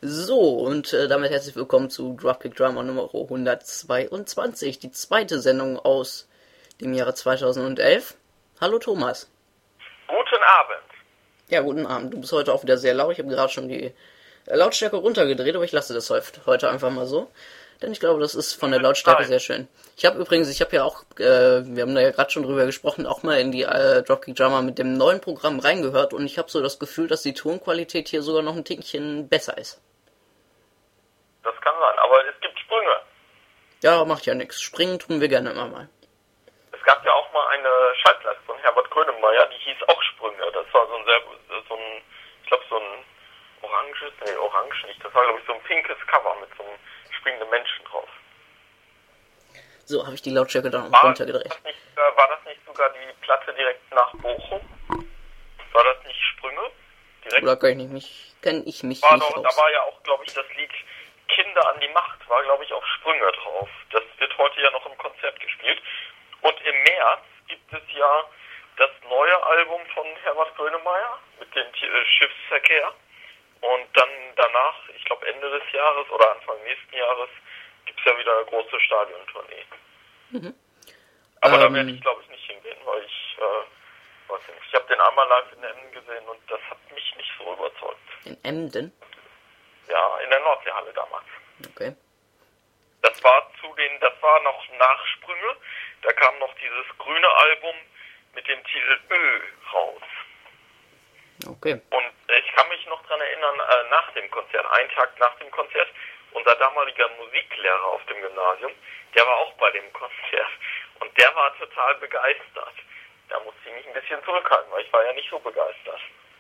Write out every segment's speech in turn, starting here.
So, und damit herzlich willkommen zu Dropkick Drama Nummer 122, die zweite Sendung aus dem Jahre 2011. Hallo Thomas. Guten Abend. Ja, guten Abend. Du bist heute auch wieder sehr laut. Ich habe gerade schon die Lautstärke runtergedreht, aber ich lasse das heute einfach mal so. Denn ich glaube, das ist von der Lautstärke sehr schön. Ich habe ja auch, wir haben da ja gerade schon drüber gesprochen, auch mal in die Dropkick Drama mit dem neuen Programm reingehört und ich habe so das Gefühl, dass die Tonqualität hier sogar noch ein Tickchen besser ist. Das kann sein, aber es gibt Sprünge. Ja, macht ja nichts. Springen tun wir gerne immer mal. Es gab ja auch mal eine Schallplatte von Herbert Grönemeyer, die hieß auch Sprünge. Das war so ein orange nicht. Das war, glaube ich, so ein pinkes Cover mit so einem springenden Menschen drauf. So, habe ich die Lautstärke dann noch runtergedreht. War das nicht sogar die Platte direkt nach Bochum? War das nicht Sprünge? Direkt? Oder kenn ich mich Da nicht aus. war ja auch, glaube ich, das Lied Kinder an die Macht, war, glaube ich, auf Sprünge drauf. Das wird heute ja noch im Konzert gespielt. Und im März gibt es ja das neue Album von Herbert Grönemeyer mit dem Schiffsverkehr. Und dann danach, ich glaube Ende des Jahres oder Anfang nächsten Jahres, gibt es ja wieder eine große Stadiontournee. Mhm. Aber da werde ich, glaube ich, nicht hingehen, weil ich, weiß nicht, ich habe den einmal live in Emden gesehen und das hat mich nicht so überzeugt. In Emden? Ja, in der Nordseehalle damals. Okay. Das war noch Nachsprünge. Da kam noch dieses grüne Album mit dem Titel Ö raus. Okay. Und ich kann mich noch dran erinnern, nach dem Konzert, einen Tag nach dem Konzert, unser damaliger Musiklehrer auf dem Gymnasium, der war auch bei dem Konzert. Und der war total begeistert. Da musste ich mich ein bisschen zurückhalten, weil ich war ja nicht so begeistert.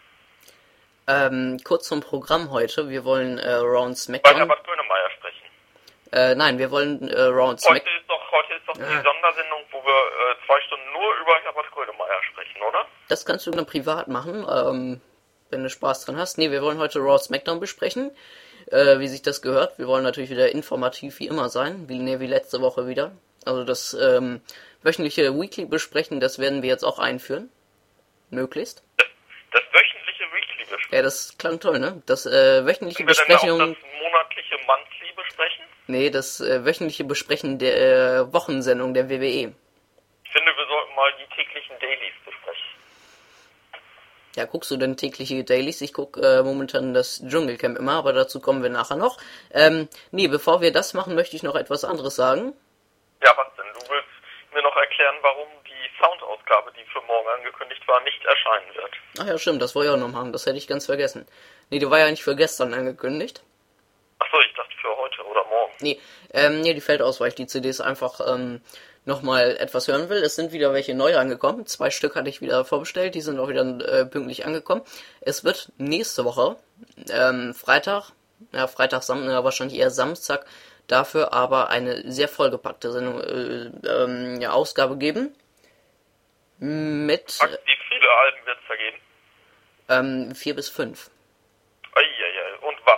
Kurz zum Programm heute. Wir wollen Round Bei SmackDown. Herbert Grönemeyer sprechen. Nein, wir wollen Round SmackDown. Heute ist doch die Sondersendung, wo wir 2 Stunden nur über Herbert Grönemeyer sprechen, oder? Das kannst du dann privat machen, wenn du Spaß dran hast. Nee, wir wollen heute Raw SmackDown besprechen, wie sich das gehört. Wir wollen natürlich wieder informativ wie immer sein, wie letzte Woche wieder. Also das wöchentliche Weekly besprechen, das werden wir jetzt auch einführen. Möglichst. Das wöchentliche Weekly besprechen? Ja, das klang toll, ne? Das wöchentliche Besprechung... Können wir denn auch das monatliche Monthly besprechen? Nee, das wöchentliche Besprechen der Wochensendung der WWE. Ich finde, wir sollten mal die täglichen Dailies besprechen. Ja, guckst du denn tägliche Dailies? Ich guck momentan das Dschungelcamp immer, aber dazu kommen wir nachher noch. Nee, bevor wir das machen, möchte ich noch etwas anderes sagen. Ja, was denn? Du willst mir noch erklären, warum die Soundausgabe, die für morgen angekündigt war, nicht erscheinen wird. Ach ja, stimmt, das wollte ich auch noch machen, das hätte ich ganz vergessen. Nee, die war ja nicht für gestern angekündigt. Achso, ich dachte für heute oder morgen. Nee, die fällt aus, weil ich die CDs einfach nochmal etwas hören will. Es sind wieder welche neu angekommen. 2 Stück hatte ich wieder vorbestellt, die sind auch wieder pünktlich angekommen. Es wird nächste Woche, Freitag, wahrscheinlich eher Samstag, dafür aber eine sehr vollgepackte Sendung, Ausgabe geben. Mit... Wie viele Alben wird es da geben? 4 bis 5. Eieiei. Und was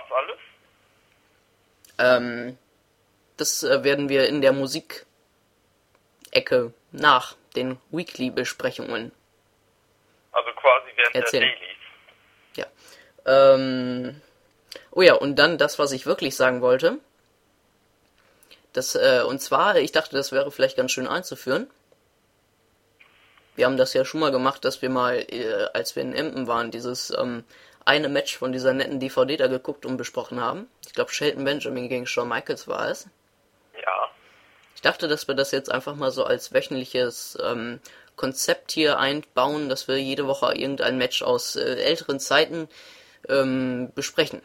alles? Das werden wir in der Musikecke nach den Weekly-Besprechungen Also quasi während erzählen. der Dailies. Ja. Oh ja, und dann das, was ich wirklich sagen wollte. Und zwar, ich dachte, das wäre vielleicht ganz schön einzuführen. Wir haben das ja schon mal gemacht, dass wir mal, als wir in Emden waren, dieses eine Match von dieser netten DVD da geguckt und besprochen haben. Ich glaube, Shelton Benjamin gegen Shawn Michaels war es. Ja. Ich dachte, dass wir das jetzt einfach mal so als wöchentliches Konzept hier einbauen, dass wir jede Woche irgendein Match aus älteren Zeiten besprechen.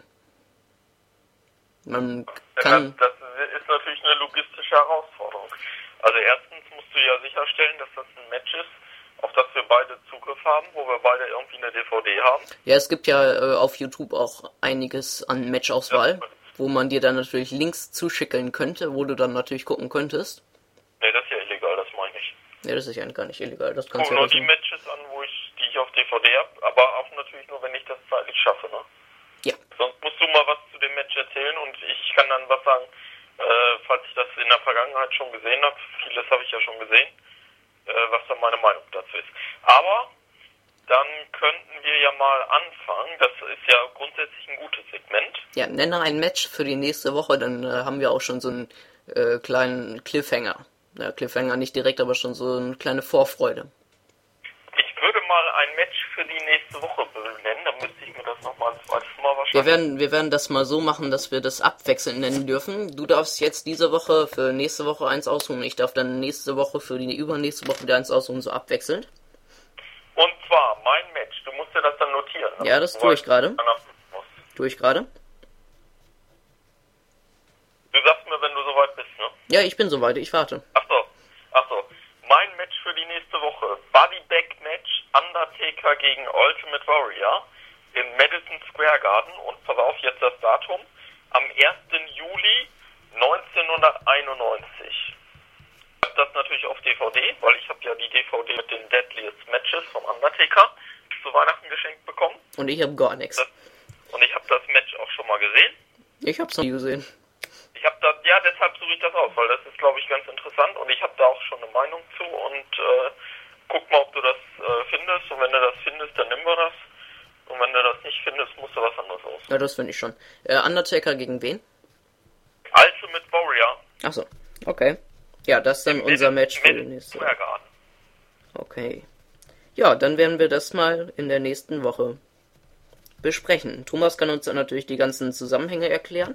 Man kann... Das ist natürlich eine logistische Herausforderung. Also erstens musst du ja sicherstellen, dass das ein Match ist, auf das wir beide Zugriff haben, wo wir beide irgendwie eine DVD haben. Ja, es gibt ja auf YouTube auch einiges an Matchauswahl, wo man dir dann natürlich Links zuschicken könnte, wo du dann natürlich gucken könntest. Nee, das ist ja illegal, das meine ich. Nee, das ist ja gar nicht illegal, das Ich kannst gucke du ja nur die Matches an, die ich auf DVD habe, aber auch natürlich nur, wenn ich das zeitlich schaffe, ne? Ja. Sonst musst du mal was zu dem Match erzählen und ich kann dann was sagen, falls ich das in der Vergangenheit schon gesehen habe, vieles habe ich ja schon gesehen, was dann meine Meinung dazu ist. Aber dann könnten wir ja mal anfangen. Das ist ja grundsätzlich ein gutes Segment. Ja, nenne ein Match für die nächste Woche, dann haben wir auch schon so einen kleinen Cliffhanger. Ja, Cliffhanger nicht direkt, aber schon so eine kleine Vorfreude. Ich würde mal ein Match für die nächste Woche benennen, dann müsste ich mir das nochmal ein zweites Mal wahrscheinlich... Wir werden das mal so machen, dass wir das abwechselnd nennen dürfen. Du darfst jetzt diese Woche für nächste Woche eins aussuchen. Ich darf dann nächste Woche für die übernächste Woche wieder eins aussuchen, so abwechselnd. Und zwar, mein Match, du musst dir das dann notieren. Ja, das tue ich gerade. Tue ich gerade. Du sagst mir, wenn du soweit bist, ne? Ja, ich bin soweit, ich warte. Ach so. Mein Match für die nächste Woche. Bodyback-Match Undertaker gegen Ultimate Warrior im Madison Square Garden. Und pass auf, jetzt das Datum. Am 1. Juli 1991. Ich habe das natürlich auf DVD, weil ich habe ja die DVD mit den Deadliest Matches vom Undertaker zu Weihnachten geschenkt bekommen. Und ich habe gar nichts. Und ich habe das Match auch schon mal gesehen. Ich habe es noch nie gesehen. Ich habe da, ja, deshalb suche ich das aus, weil das ist, glaube ich, ganz interessant und ich habe da auch schon eine Meinung zu und guck mal, ob du das findest und wenn du das findest, dann nimm wir das und wenn du das nicht findest, musst du was anderes aus. Ja, das finde ich schon. Undertaker gegen wen? Ultimate Warrior. Achso, okay. Ja, das ist dann unser Match für die nächste Woche. Okay. Ja, dann werden wir das mal in der nächsten Woche besprechen. Thomas kann uns dann natürlich die ganzen Zusammenhänge erklären.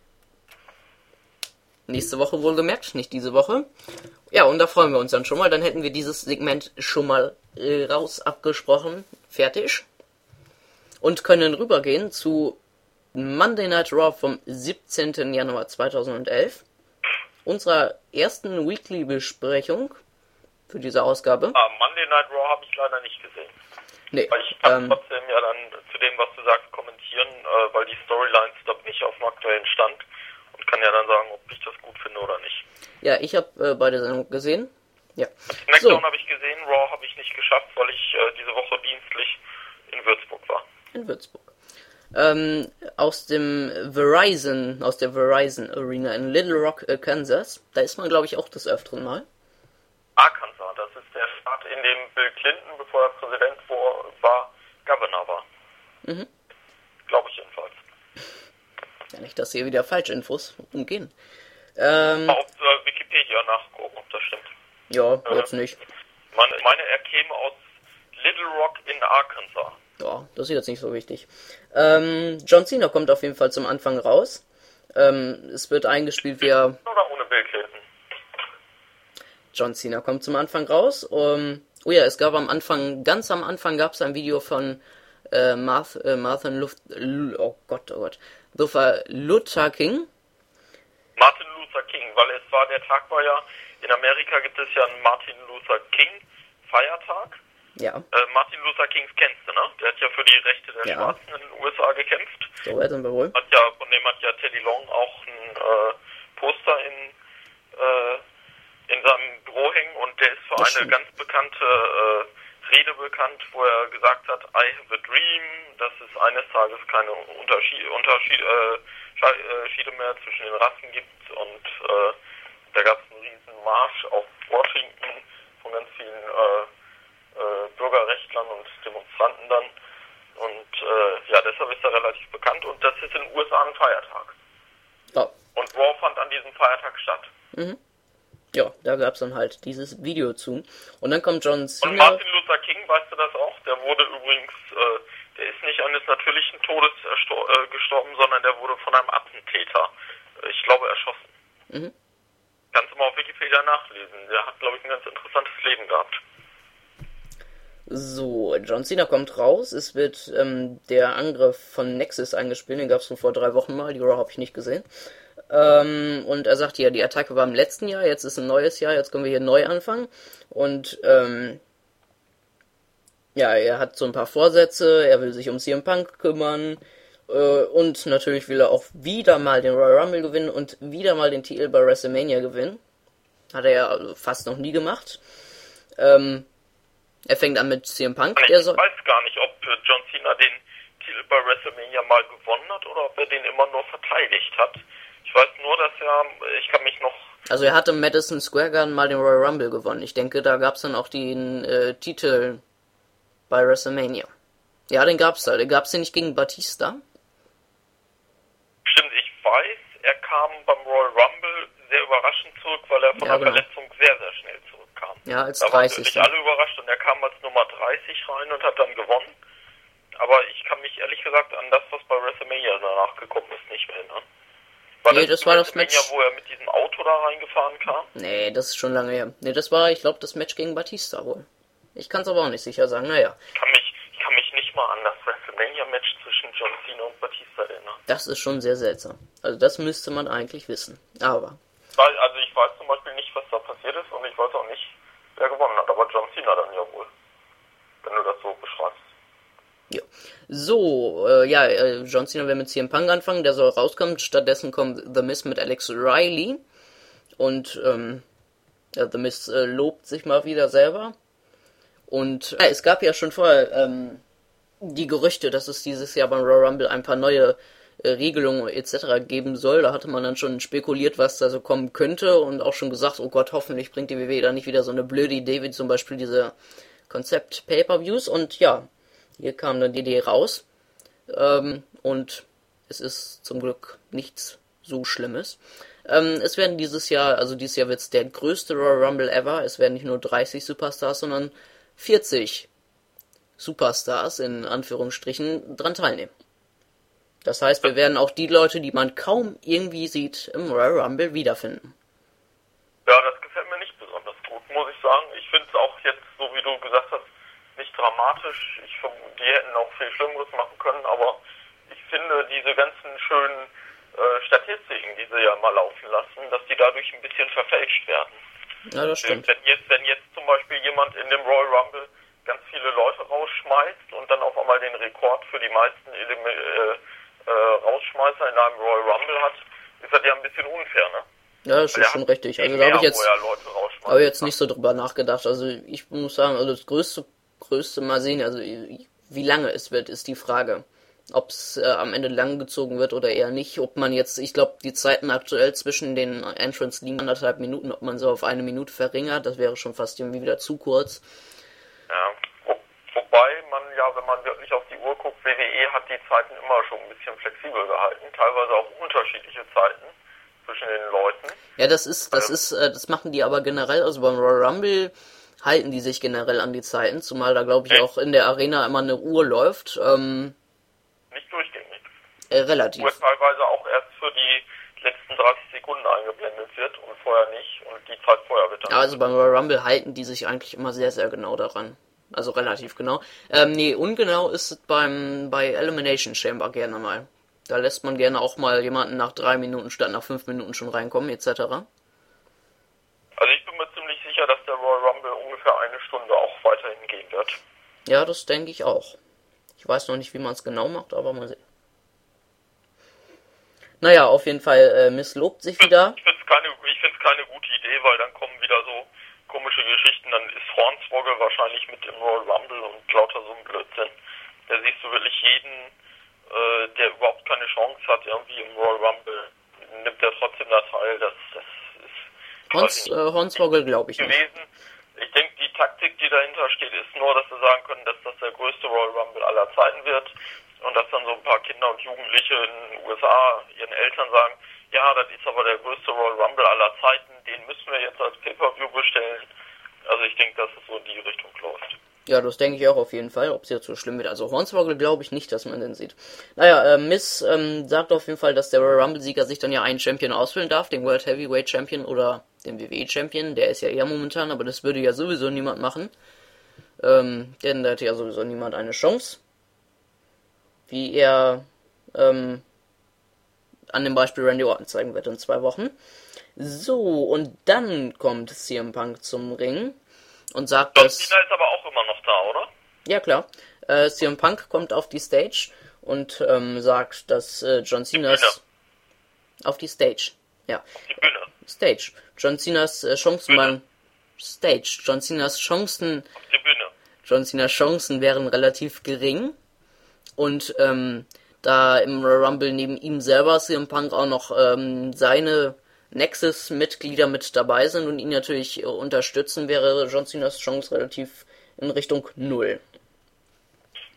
Nächste Woche wohlgemerkt, nicht diese Woche. Ja, und da freuen wir uns dann schon mal. Dann hätten wir dieses Segment schon mal raus abgesprochen. Fertig. Und können rübergehen zu Monday Night Raw vom 17. Januar 2011. Unserer ersten Weekly-Besprechung für diese Ausgabe. Monday Night Raw habe ich leider nicht gesehen. Nee. Weil ich kann trotzdem ja dann zu dem, was du sagst, kommentieren, weil die Storylines da bin ich auf dem aktuellen Stand. Und kann ja dann sagen, ob ich das gut finde oder nicht. Ja, ich habe beide Sendungen gesehen. Ja. SmackDown habe ich gesehen, Raw habe ich nicht geschafft, weil ich diese Woche dienstlich in Würzburg war. In Würzburg. Aus der Verizon Arena in Little Rock, Kansas. Da ist man, glaube ich, auch des Öfteren mal. Arkansas, das ist der Staat, in dem Bill Clinton, bevor er Präsident war, Governor war. Mhm. Glaube ich jedenfalls. Ja, nicht, dass hier wieder Falschinfos umgehen. Auf Wikipedia nachgucken, ob das stimmt. Ja, jetzt nicht. Meine, er käme aus Little Rock in Arkansas. Ja, das ist jetzt nicht so wichtig. John Cena kommt auf jeden Fall zum Anfang raus. Es wird eingespielt via... Oder ohne Bill Clinton? John Cena kommt zum Anfang raus. Oh ja, es gab ganz am Anfang gab es ein Video von Martin Luther King. Martin Luther King, weil der Tag war ja, in Amerika gibt es ja einen Martin Luther King Feiertag. Ja. Martin Luther Kings kennst du, ne? Der hat ja für die Rechte der Schwarzen in den USA gekämpft. So weit sind wir wohl. Von dem hat ja Teddy Long auch ein Poster in seinem Büro hängen und der ist für eine ganz bekannte Rede bekannt, wo er gesagt hat, I have a dream, dass es eines Tages keine Unterschiede mehr zwischen den Rassen gibt und da gab es einen riesen Marsch auf Washington von ganz vielen Bürgerrechtlern und Demonstranten dann und deshalb ist er relativ bekannt und das ist in den USA ein Feiertag. Ja. Und Raw fand an diesem Feiertag statt. Mhm. Ja, da gab es dann halt dieses Video zu. Und dann kommt John Cena. Und Martin Luther King, weißt du das auch? Der wurde übrigens, der ist nicht eines natürlichen Todes gestorben, sondern der wurde von einem Attentäter, ich glaube, erschossen. Mhm. Kannst du mal auf Wikipedia nachlesen. Der hat, glaube ich, ein ganz interessantes Leben gehabt. So, John Cena kommt raus. Es wird der Angriff von Nexus eingespielt. Den gab es vor 3 Wochen mal. Die Raw habe ich nicht gesehen. Und er sagt ja, die Attacke war im letzten Jahr, jetzt ist ein neues Jahr, jetzt können wir hier neu anfangen. Und er hat so ein paar Vorsätze, er will sich um CM Punk kümmern und natürlich will er auch wieder mal den Royal Rumble gewinnen und wieder mal den Titel bei WrestleMania gewinnen. Hat er ja fast noch nie gemacht. Er fängt an mit CM Punk. Ich weiß gar nicht, ob John Cena den Titel bei WrestleMania mal gewonnen hat oder ob er den immer nur verteidigt hat. Ich weiß nur, dass ich kann mich noch... Also er hatte im Madison Square Garden mal den Royal Rumble gewonnen. Ich denke, da gab es dann auch den Titel bei WrestleMania. Ja, den gab's da. Den gab's ja nicht gegen Batista. Stimmt, ich weiß, er kam beim Royal Rumble sehr überraschend zurück, weil er von der Verletzung sehr, sehr schnell zurückkam. Ja, als Da waren 30. wirklich alle überrascht und er kam als Nummer 30 rein und hat dann gewonnen. Aber ich kann mich ehrlich gesagt an das, was bei WrestleMania danach gekommen ist, nicht mehr erinnern. Nee, das war das Match, wo er mit diesem Auto da reingefahren kam? Nee, das ist schon lange her. Nee, das war, ich glaube, das Match gegen Batista wohl. Ich kann es aber auch nicht sicher sagen, naja. Ich kann mich nicht mal an das WrestleMania-Match zwischen John Cena und Batista erinnern. Das ist schon sehr seltsam. Also das müsste man eigentlich wissen. Aber. Also ich weiß zum Beispiel nicht, was da passiert ist und ich weiß auch nicht, wer gewonnen hat. Aber John Cena dann ja wohl. Wenn du das so beschreibst. Ja. So, John Cena will mit CM Punk anfangen, der soll rauskommen. Stattdessen kommt The Miz mit Alex Riley. Und, The Miz lobt sich mal wieder selber. Und es gab ja schon vorher die Gerüchte, dass es dieses Jahr beim Royal Rumble ein paar neue Regelungen etc. geben soll. Da hatte man dann schon spekuliert, was da so kommen könnte und auch schon gesagt, oh Gott, hoffentlich bringt die WWE da nicht wieder so eine blöde Idee wie zum Beispiel diese Konzept-Pay-Per-Views. Und ja, hier kam dann die Idee raus. Und es ist zum Glück nichts so Schlimmes. Es werden dieses Jahr wird es der größte Royal Rumble ever. Es werden nicht nur 30 Superstars, sondern 40 Superstars in Anführungsstrichen dran teilnehmen. Das heißt, wir werden auch die Leute, die man kaum irgendwie sieht, im Royal Rumble wiederfinden. Ja, das gefällt mir nicht besonders gut, muss ich sagen. Ich finde es auch jetzt, so wie du gesagt hast, nicht dramatisch. Ich vermute, die hätten auch viel Schlimmeres machen können, aber ich finde diese ganzen schönen Statistiken, die sie ja mal laufen lassen, dass die dadurch ein bisschen verfälscht werden. Ja, das stimmt. Wenn jetzt zum Beispiel jemand in dem Royal Rumble ganz viele Leute rausschmeißt und dann auf einmal den Rekord für die meisten Rausschmeißer in einem Royal Rumble hat, ist das ja ein bisschen unfair, ne? Ja, das ist schon richtig. Also da habe ich jetzt nicht so drüber nachgedacht. Also ich muss sagen, also das größte mal sehen, also wie lange es wird, ist die Frage. Ob es am Ende lang gezogen wird oder eher nicht. Ob man jetzt, ich glaube, die Zeiten aktuell zwischen den Entrance liegen 1,5 Minuten, ob man so auf 1 Minute verringert, das wäre schon fast irgendwie wieder zu kurz. Ja, wobei man ja, wenn man wirklich auf die Uhr guckt, WWE hat die Zeiten immer schon ein bisschen flexibel gehalten, teilweise auch unterschiedliche Zeiten zwischen den Leuten. Ja, das machen die aber generell, also beim Royal Rumble halten die sich generell an die Zeiten, zumal da glaube ich auch in der Arena immer eine Uhr läuft, nicht durchgängig. Relativ. Wo es teilweise auch erst für die letzten 30 Sekunden eingeblendet wird und vorher nicht und die Zeit vorher wird dann. Ja, also beim Royal Rumble halten die sich eigentlich immer sehr, sehr genau daran. Also relativ genau. Ungenau ist es bei Elimination Chamber gerne mal. Da lässt man gerne auch mal jemanden nach 3 Minuten statt nach 5 Minuten schon reinkommen, etc. Also ich bin mir ziemlich sicher, dass der Royal Rumble ungefähr 1 Stunde auch weiterhin gehen wird. Ja, das denke ich auch. Ich weiß noch nicht, wie man es genau macht, aber mal sehen. Naja, auf jeden Fall, Miss lobt sich wieder. Ich finde es keine gute Idee, weil dann kommen wieder so komische Geschichten. Dann ist Hornswoggle wahrscheinlich mit im Royal Rumble und lauter so ein Blödsinn. Da siehst du wirklich jeden, der überhaupt keine Chance hat, irgendwie im Royal Rumble, nimmt er trotzdem da teil. Das ist Hornswoggle glaube ich nicht. Gewesen. Ich denke, die Taktik, die dahinter steht, ist nur, dass sie sagen können, dass das der größte Royal Rumble aller Zeiten wird und dass dann so ein paar Kinder und Jugendliche in den USA ihren Eltern sagen, ja, das ist aber der größte Royal Rumble aller Zeiten, den müssen wir jetzt als Pay-Per-View bestellen. Also ich denke, dass es so in die Richtung läuft. Ja, das denke ich auch auf jeden Fall, ob es jetzt so schlimm wird. Also Hornswoggle glaube ich nicht, dass man den sieht. Naja, Miss sagt auf jeden Fall, dass der Royal Rumble-Sieger sich dann ja einen Champion auswählen darf, den World Heavyweight Champion oder den WWE-Champion. Der ist ja eher momentan, aber das würde ja sowieso niemand machen. Denn da hätte ja sowieso niemand eine Chance. Wie er an dem Beispiel Randy Orton zeigen wird in 2 Wochen. So, und dann kommt CM Punk zum Ring und sagt, John Cena ist aber auch immer noch da, oder? Ja, klar. CM Punk kommt auf die Stage und sagt, dass John Cenas... Auf die Stage. Ja. Auf die Bühne. Stage. John Cenas Chancen waren... Stage. John Cenas Chancen... Auf die Bühne. John Cenas Chancen wären relativ gering. Und da im Royal Rumble neben ihm selber CM Punk auch noch seine Nexus-Mitglieder mit dabei sind und ihn natürlich unterstützen, wäre John Cenas Chance relativ in Richtung 0.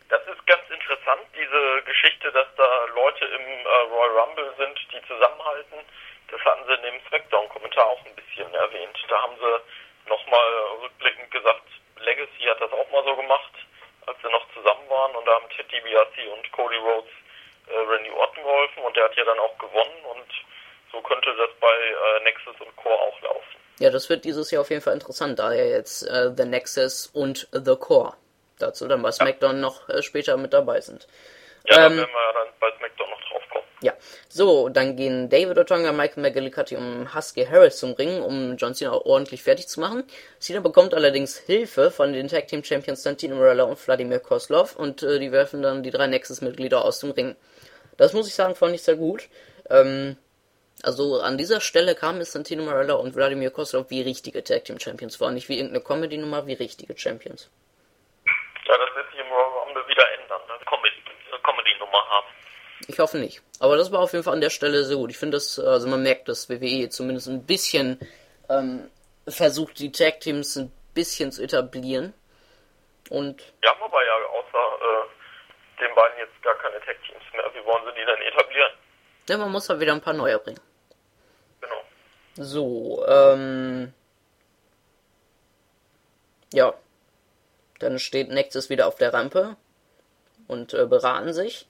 Das ist ganz interessant, diese Geschichte, dass da Leute im Royal Rumble sind, die zusammenhalten. Das hatten sie in dem Smackdown-Kommentar auch ein bisschen erwähnt. Da haben sie nochmal rückblickend gesagt, Legacy hat das auch mal so gemacht, als sie noch zusammen waren. Und da haben Ted DiBiase und Cody Rhodes Randy Orton geholfen. Und der hat ja dann auch gewonnen. Und so könnte das bei Nexus und Core auch laufen. Ja, das wird dieses Jahr auf jeden Fall interessant, da ja jetzt The Nexus und The Core dazu dann bei SmackDown noch später mit dabei sind. Ja, da werden wir ja dann bei SmackDown noch drauf kommen. Ja, so, dann gehen David Otunga, Michael McGillicuddy und Husky Harris zum Ring, um John Cena ordentlich fertig zu machen. Cena bekommt allerdings Hilfe von den Tag Team Champions Santino Marella und Vladimir Kozlov und die werfen dann die 3 Nexus-Mitglieder aus dem Ring. Das muss ich sagen, fand ich sehr gut. Also an dieser Stelle kamen es Santino Marella und Vladimir Kozlov wie richtige Tag Team Champions vor, nicht wie irgendeine Comedy-Nummer, wie richtige Champions. Ja, das wird sich im Royal Rumble wieder ändern, ne? Comedy-Nummer haben. Ich hoffe nicht. Aber das war auf jeden Fall an der Stelle sehr gut. Ich finde das, also man merkt, dass WWE zumindest ein bisschen versucht, die Tag-Teams ein bisschen zu etablieren. Und Wir haben aber ja außer den beiden jetzt gar keine Tag-Teams mehr. Wie wollen sie die denn etablieren? ja, man muss halt wieder ein paar neue bringen. Genau. So, ja. Dann steht Nexus wieder auf der Rampe und beraten sich.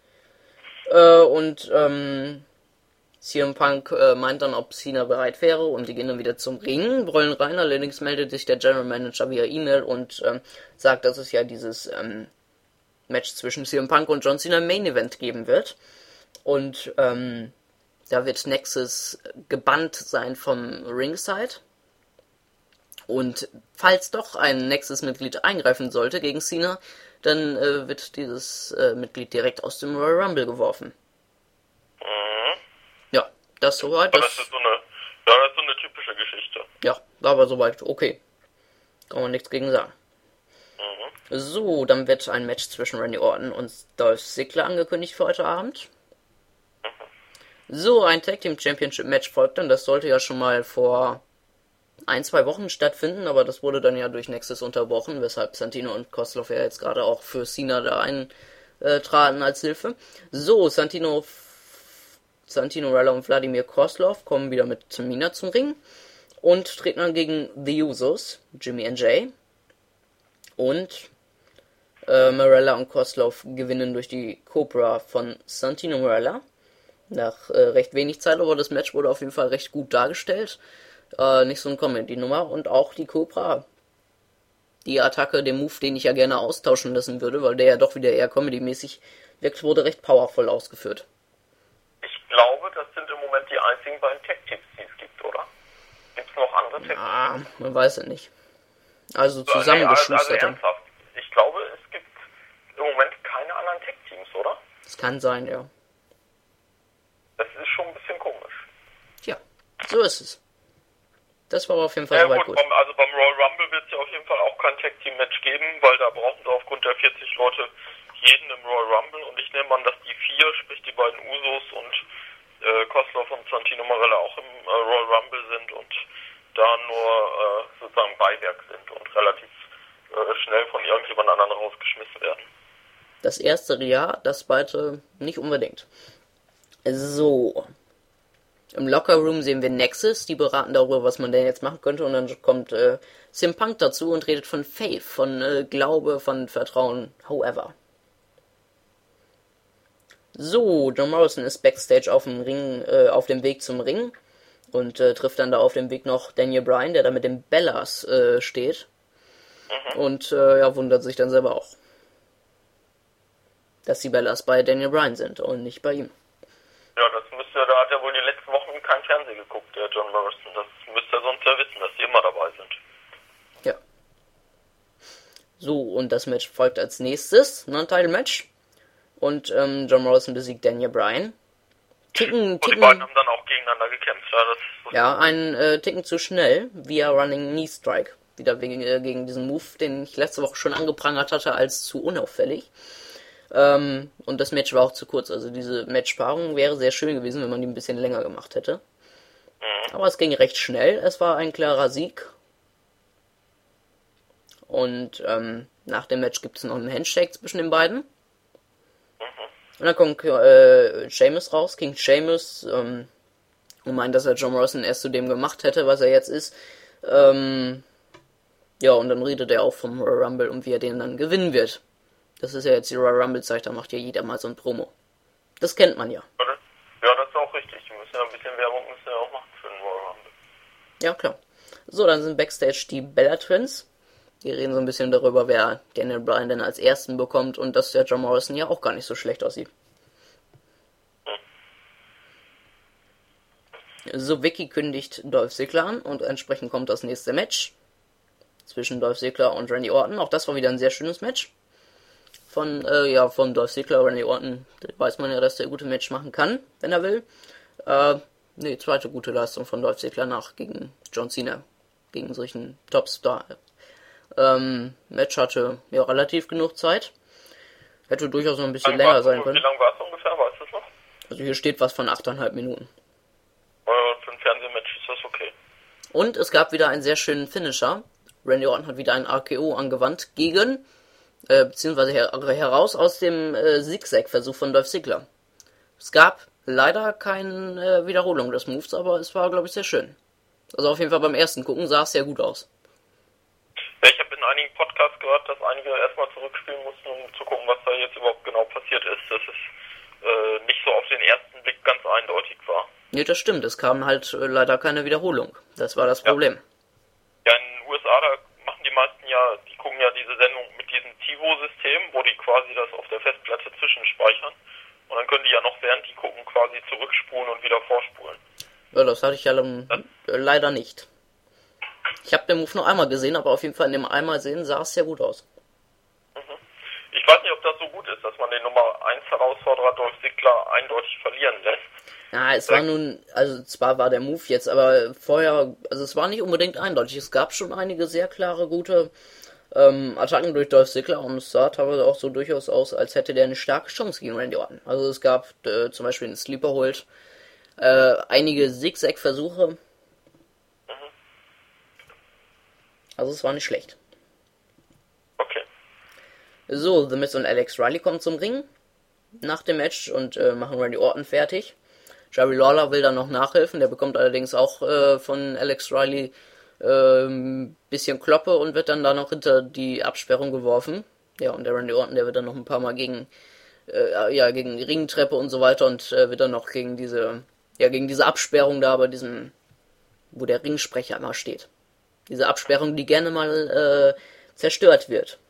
CM Punk meint dann, ob Cena bereit wäre und die gehen dann wieder zum Ring, rollen rein, allerdings meldet sich der General Manager via E-Mail und sagt, dass es ja dieses Match zwischen CM Punk und John Cena im Main Event geben wird. Und da wird Nexus gebannt sein vom Ringside. Und falls doch ein Nexus-Mitglied eingreifen sollte gegen Cena, dann wird dieses Mitglied direkt aus dem Royal Rumble geworfen. Mhm. Ja, das soweit. Das ist so eine typische Geschichte. Ja, war aber soweit okay. Kann man nichts gegen sagen. Mhm. So, dann wird ein Match zwischen Randy Orton und Dolph Ziggler angekündigt für heute Abend. So, ein Tag Team Championship Match folgt dann. Das sollte ja schon mal vor 1-2 Wochen stattfinden, aber das wurde dann ja durch Nexus unterbrochen, weshalb Santino und Kozlov ja jetzt gerade auch für Cena da eintraten als Hilfe. So, Santino, Marella und Vladimir Kozlov kommen wieder mit Tamina zum Ring und treten dann gegen The Usos, Jimmy and Jay. Und Marella und Kozlov gewinnen durch die Cobra von Santino Marella. Nach recht wenig Zeit, aber das Match wurde auf jeden Fall recht gut dargestellt. Nicht so eine Comedy-Nummer. Und auch die Cobra. Die Attacke, der Move, den ich ja gerne austauschen lassen würde, weil der ja doch wieder eher Comedy-mäßig wirkt, wurde recht powervoll ausgeführt. Ich glaube, das sind im Moment die einzigen beiden Tag-Teams, die es gibt, oder? Gibt es noch andere Tag-Teams? Ah, man weiß ja nicht. Also zusammengeschustert. Also ernsthaft. Ich glaube, es gibt im Moment keine anderen Tag-Teams, oder? Das kann sein, ja. Das ist schon ein bisschen komisch. Tja, so ist es. Das war aber auf jeden Fall soweit gut. Also beim Royal Rumble wird es ja auf jeden Fall auch kein Tag-Team-Match geben, weil da brauchen sie aufgrund der 40 Leute jeden im Royal Rumble und ich nehme an, dass die 4, sprich die beiden Usos und Kozlov und Santino Marella auch im Royal Rumble sind und da nur sozusagen Beiwerk sind und relativ schnell von irgendjemand anderen rausgeschmissen werden. Das erste ja, das zweite nicht unbedingt. So. Im Lockerroom sehen wir Nexus, die beraten darüber, was man denn jetzt machen könnte, und dann kommt CM Punk dazu und redet von Faith, von Glaube, von Vertrauen, however. So, John Morrison ist backstage auf dem Weg zum Ring und trifft dann da auf dem Weg noch Daniel Bryan, der da mit den Bellas steht. Und wundert sich dann selber auch, dass die Bellas bei Daniel Bryan sind und nicht bei ihm. Ja, da hat er wohl die letzten Wochen kein Fernsehen geguckt, der John Morrison. Das müsste er sonst ja wissen, dass die immer dabei sind. Ja. So, und das Match folgt als nächstes, Non-Title-Match. Und John Morrison besiegt Daniel Bryan. Und die beiden haben dann auch gegeneinander gekämpft. Ja, einen Ticken zu schnell, via Running Knee Strike. Wieder gegen diesen Move, den ich letzte Woche schon angeprangert hatte, als zu unauffällig. Und das Match war auch zu kurz. Also diese Matchpaarung wäre sehr schön gewesen, wenn man die ein bisschen länger gemacht hätte. Aber es ging recht schnell. Es war ein klarer Sieg. Und nach dem Match gibt es noch einen Handshake zwischen den beiden. Und dann kommt Sheamus raus, King Sheamus, und meint, dass er John Morrison erst zu dem gemacht hätte, was er jetzt ist. Ja, und dann redet er auch vom Royal Rumble und wie er den dann gewinnen wird. Das ist ja jetzt die Royal Rumble-Zeit, da macht ja jeder mal so ein Promo. Das kennt man ja. Ja, das ist auch richtig. Wir müssen ja ein bisschen Werbung auch machen für den Royal Rumble. Ja, klar. So, dann sind Backstage die Bella Twins. Die reden so ein bisschen darüber, wer Daniel Bryan denn als Ersten bekommt und dass der John Morrison ja auch gar nicht so schlecht aussieht. So, Vicky kündigt Dolph Ziggler an und entsprechend kommt das nächste Match zwischen Dolph Ziggler und Randy Orton. Auch das war wieder ein sehr schönes Match. Von Dolph Ziggler, Randy Orton, weiß man ja, dass der gute Match machen kann, wenn er will. Zweite gute Leistung von Dolph Ziggler nach gegen John Cena, gegen solchen Topstar. Match hatte ja relativ genug Zeit. Hätte durchaus noch ein bisschen länger sein können. Wie lange war es ungefähr, weißt du es noch? Also hier steht was von 8,5 Minuten. Für ein Fernsehmatch ist das okay. Und es gab wieder einen sehr schönen Finisher. Randy Orton hat wieder einen RKO angewandt gegen, beziehungsweise heraus aus dem Zigzag-Versuch von Dolph Ziggler. Es gab leider keine Wiederholung des Moves, aber es war, glaube ich, sehr schön. Also auf jeden Fall beim ersten Gucken sah es sehr gut aus. Ja, ich habe in einigen Podcasts gehört, dass einige erstmal zurückspielen mussten, um zu gucken, was da jetzt überhaupt genau passiert ist. Dass es nicht so auf den ersten Blick ganz eindeutig war. Nee, das stimmt. Es kam halt leider keine Wiederholung. Das war das Problem. Ja, in den USA, da machen die meisten die gucken ja diese Sendung mit diesem TiVo-System, wo die quasi das auf der Festplatte zwischenspeichern. Und dann können die ja noch, während die gucken, quasi zurückspulen und wieder vorspulen. Ja, das hatte ich ja leider nicht. Ich habe den Move noch einmal gesehen, aber auf jeden Fall in dem einmal sehen sah es sehr gut aus. Ich weiß nicht, ob das so gut ist, dass man den Nummer 1 Herausforderer Dolph Ziggler eindeutig verlieren lässt. Ja, es war nun, also zwar war der Move jetzt, aber vorher, also es war nicht unbedingt eindeutig. Es gab schon einige sehr klare, gute Attacken durch Dolph Ziggler und es sah teilweise auch so durchaus aus, als hätte der eine starke Chance gegen Randy Orton. Also es gab zum Beispiel einen Sleeper Hold, einige Zigzag-Versuche. Also es war nicht schlecht. Okay. So, The Miz und Alex Riley kommen zum Ring nach dem Match und machen Randy Orton fertig. Jerry Lawler will dann noch nachhelfen, der bekommt allerdings auch von Alex Riley bisschen Kloppe und wird dann da noch hinter die Absperrung geworfen. Ja, und der Randy Orton, der wird dann noch ein paar Mal gegen die Ringtreppe und so weiter und wird dann noch gegen diese Absperrung da bei diesem, wo der Ringsprecher immer steht. Diese Absperrung, die gerne mal zerstört wird.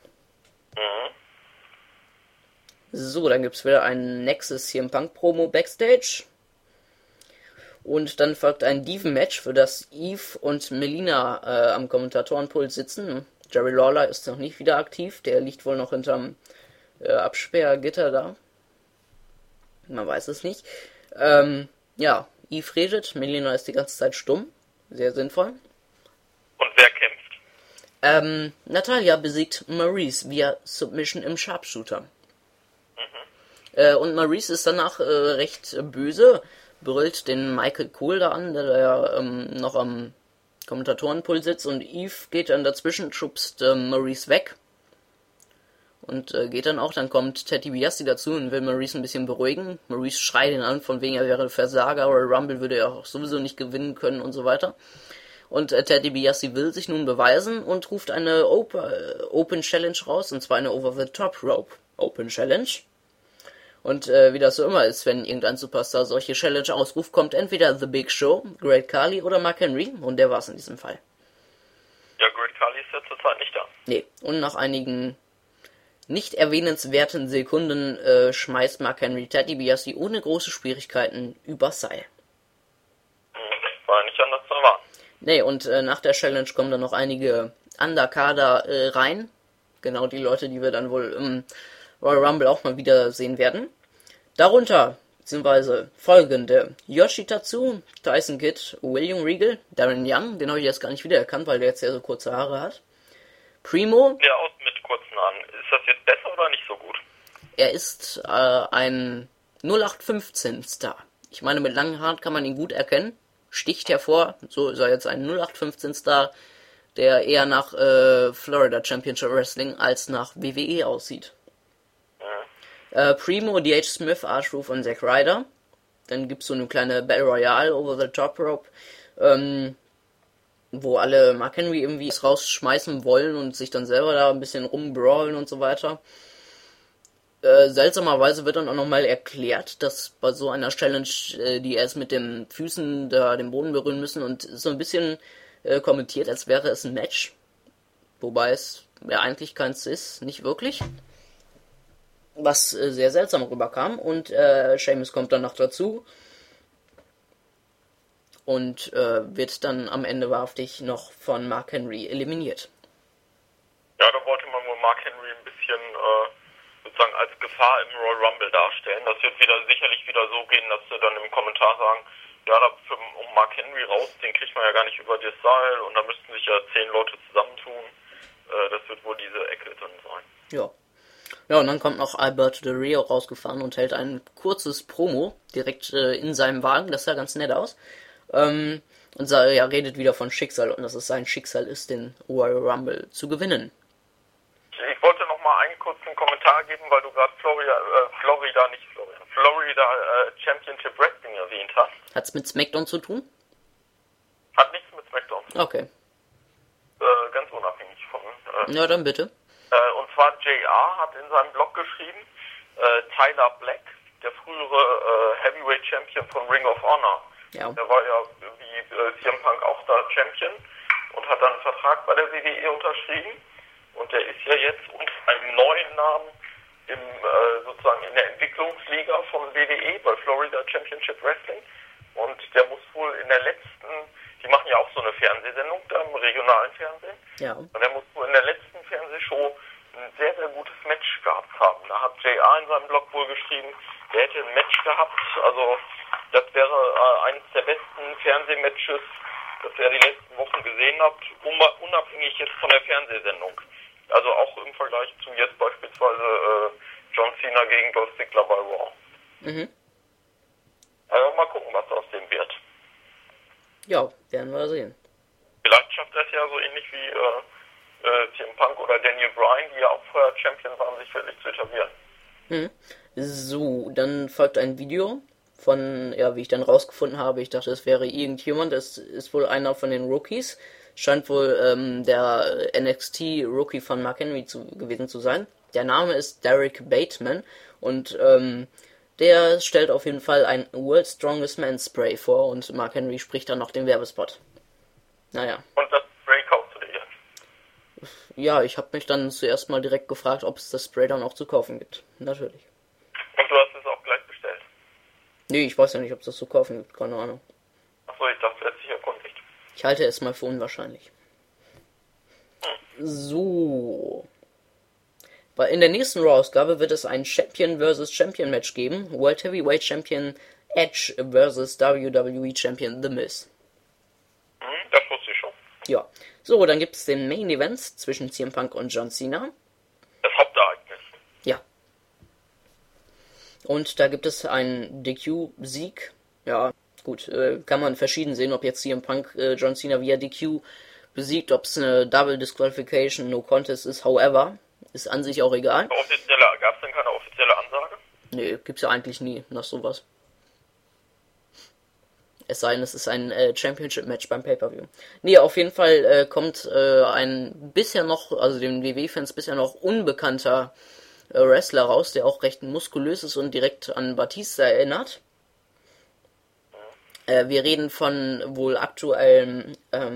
So, dann gibt's wieder einen Nexus CM Punk Promo Backstage. Und dann folgt ein Diven-Match, für das Eve und Melina am Kommentatorenpult sitzen. Jerry Lawler ist noch nicht wieder aktiv, der liegt wohl noch hinterm Absperrgitter da. Man weiß es nicht. Eve redet, Melina ist die ganze Zeit stumm. Sehr sinnvoll. Und wer kämpft? Natalya besiegt Maryse via Submission im Sharpshooter. Und Maryse ist danach recht böse, brüllt den Michael Cole da an, der noch am Kommentatorenpult sitzt, und Eve geht dann dazwischen, schubst Maryse weg und geht dann auch. Dann kommt Ted DiBiase dazu und will Maryse ein bisschen beruhigen. Maryse schreit ihn an, von wegen er wäre Versager, oder Rumble würde er auch sowieso nicht gewinnen können und so weiter. Und Ted DiBiase will sich nun beweisen und ruft eine Open Challenge raus, und zwar eine Over-the-Top Rope Open Challenge. Und wie das so immer ist, wenn irgendein Superstar solche Challenge ausruft, kommt entweder The Big Show, Great Khali oder Mark Henry, und der war's in diesem Fall. Ja, Great Khali ist ja zurzeit nicht da. Nee, und nach einigen nicht erwähnenswerten Sekunden schmeißt Mark Henry Ted DiBiase ohne große Schwierigkeiten übers Seil. War nicht anders zu erwarten. Nee, und nach der Challenge kommen dann noch einige Underkader rein. Genau die Leute, die wir dann wohl im Royal Rumble auch mal wieder sehen werden. Darunter beziehungsweise folgende: Yoshi Tatsu, Tyson Kidd, William Regal, Darren Young, den habe ich jetzt gar nicht wiedererkannt, weil der jetzt ja so kurze Haare hat. Primo. Ja, aus mit kurzen Haaren. Ist das jetzt besser oder nicht so gut? Er ist ein 0815 Star. Ich meine, mit langen Haaren kann man ihn gut erkennen. Sticht hervor, so ist er jetzt ein 0815 Star, der eher nach Florida Championship Wrestling als nach WWE aussieht. Primo, D.H. Smith, R-Truth und Zack Ryder. Dann gibt's so eine kleine Battle Royale over the top rope, wo alle Mark Henry irgendwie rausschmeißen wollen und sich dann selber da ein bisschen rumbrawlen und so weiter. Seltsamerweise wird dann auch nochmal erklärt, dass bei so einer Challenge die erst mit den Füßen da den Boden berühren müssen und so ein bisschen kommentiert, als wäre es ein Match. Wobei es ja eigentlich keins ist, nicht wirklich. Was sehr seltsam rüberkam und Sheamus kommt dann noch dazu und wird dann am Ende wahrhaftig noch von Mark Henry eliminiert. Ja, da wollte man wohl Mark Henry ein bisschen sozusagen als Gefahr im Royal Rumble darstellen. Das wird sicherlich wieder so gehen, dass sie dann im Kommentar sagen, ja, um Mark Henry raus, den kriegt man ja gar nicht über das Seil und da müssten sich ja 10 Leute zusammentun. Das wird wohl diese Ecke dann sein. Ja. Ja, und dann kommt noch Alberto Del Rio rausgefahren und hält ein kurzes Promo direkt in seinem Wagen. Das sah ganz nett aus. Und redet wieder von Schicksal und dass es sein Schicksal ist, den Royal Rumble zu gewinnen. Ich wollte noch mal einen kurzen Kommentar geben, weil du gerade Florida Championship Wrestling erwähnt hast. Hat's mit SmackDown zu tun? Hat nichts mit SmackDown zu tun. Okay. Ganz unabhängig von... Ja, dann bitte. Und zwar JR hat in seinem Blog geschrieben, Tyler Black, der frühere Heavyweight Champion von Ring of Honor, ja. Der war ja wie CM Punk auch da Champion und hat dann einen Vertrag bei der WWE unterschrieben und der ist ja jetzt unter einem neuen Namen sozusagen in der Entwicklungsliga von WWE bei Florida Championship Wrestling und der muss wohl in der letzten, die machen ja auch so eine Fernsehsendung da im regionalen Fernsehen, ja. Und der muss wohl in der letzten Fernsehshow ein sehr, sehr gutes Match gehabt haben. Da hat JR in seinem Blog wohl geschrieben, der hätte ein Match gehabt, also das wäre eines der besten Fernsehmatches, das ihr die letzten Wochen gesehen habt, unabhängig jetzt von der Fernsehsendung. Also auch im Vergleich zu jetzt beispielsweise John Cena gegen Dolph Ziggler bei Raw. Mhm. Also mal gucken, was aus dem wird. Ja, werden wir sehen. Vielleicht schafft er es ja so ähnlich wie CM Punk oder Daniel Bryan, die ja auch vorher Champion waren, sich wirklich zu etablieren. Mhm. So, dann folgt ein Video von, ja, wie ich dann rausgefunden habe, ich dachte, es wäre irgendjemand, es ist wohl einer von den Rookies, scheint wohl der NXT-Rookie von Mark Henry gewesen zu sein. Der Name ist Derek Bateman und der stellt auf jeden Fall ein World's Strongest Man Spray vor und Mark Henry spricht dann noch den Werbespot. Naja. Und das Spray kaufst du dir jetzt? Ja, ich habe mich dann zuerst mal direkt gefragt, ob es das Spray dann auch zu kaufen gibt. Natürlich. Und du hast es auch gleich bestellt? Nee, ich weiß ja nicht, ob es das zu kaufen gibt, keine Ahnung. Achso, ich dachte, du hättest dich erkundigt. Ich halte es mal für unwahrscheinlich. So. In der nächsten Raw-Ausgabe wird es ein Champion vs. Champion Match geben. World Heavyweight Champion Edge vs. WWE Champion The Miz. Das wusste ich schon. Ja. So, dann gibt es den Main Event zwischen CM Punk und John Cena. Das Hauptereignis. Ja. Und da gibt es einen DQ-Sieg. Ja, gut, kann man verschieden sehen, ob jetzt CM Punk John Cena via DQ besiegt, ob es eine Double Disqualification, No Contest ist, however, ist an sich auch egal. Gab es denn keine offizielle Ansage? Nee, gibt's ja eigentlich nie nach sowas. Es sei denn, es ist ein Championship-Match beim Pay-Per-View. Nee, auf jeden Fall kommt ein bisher noch, also den WWE-Fans bisher noch unbekannter Wrestler raus, der auch recht muskulös ist und direkt an Batista erinnert. Wir reden von wohl aktuellem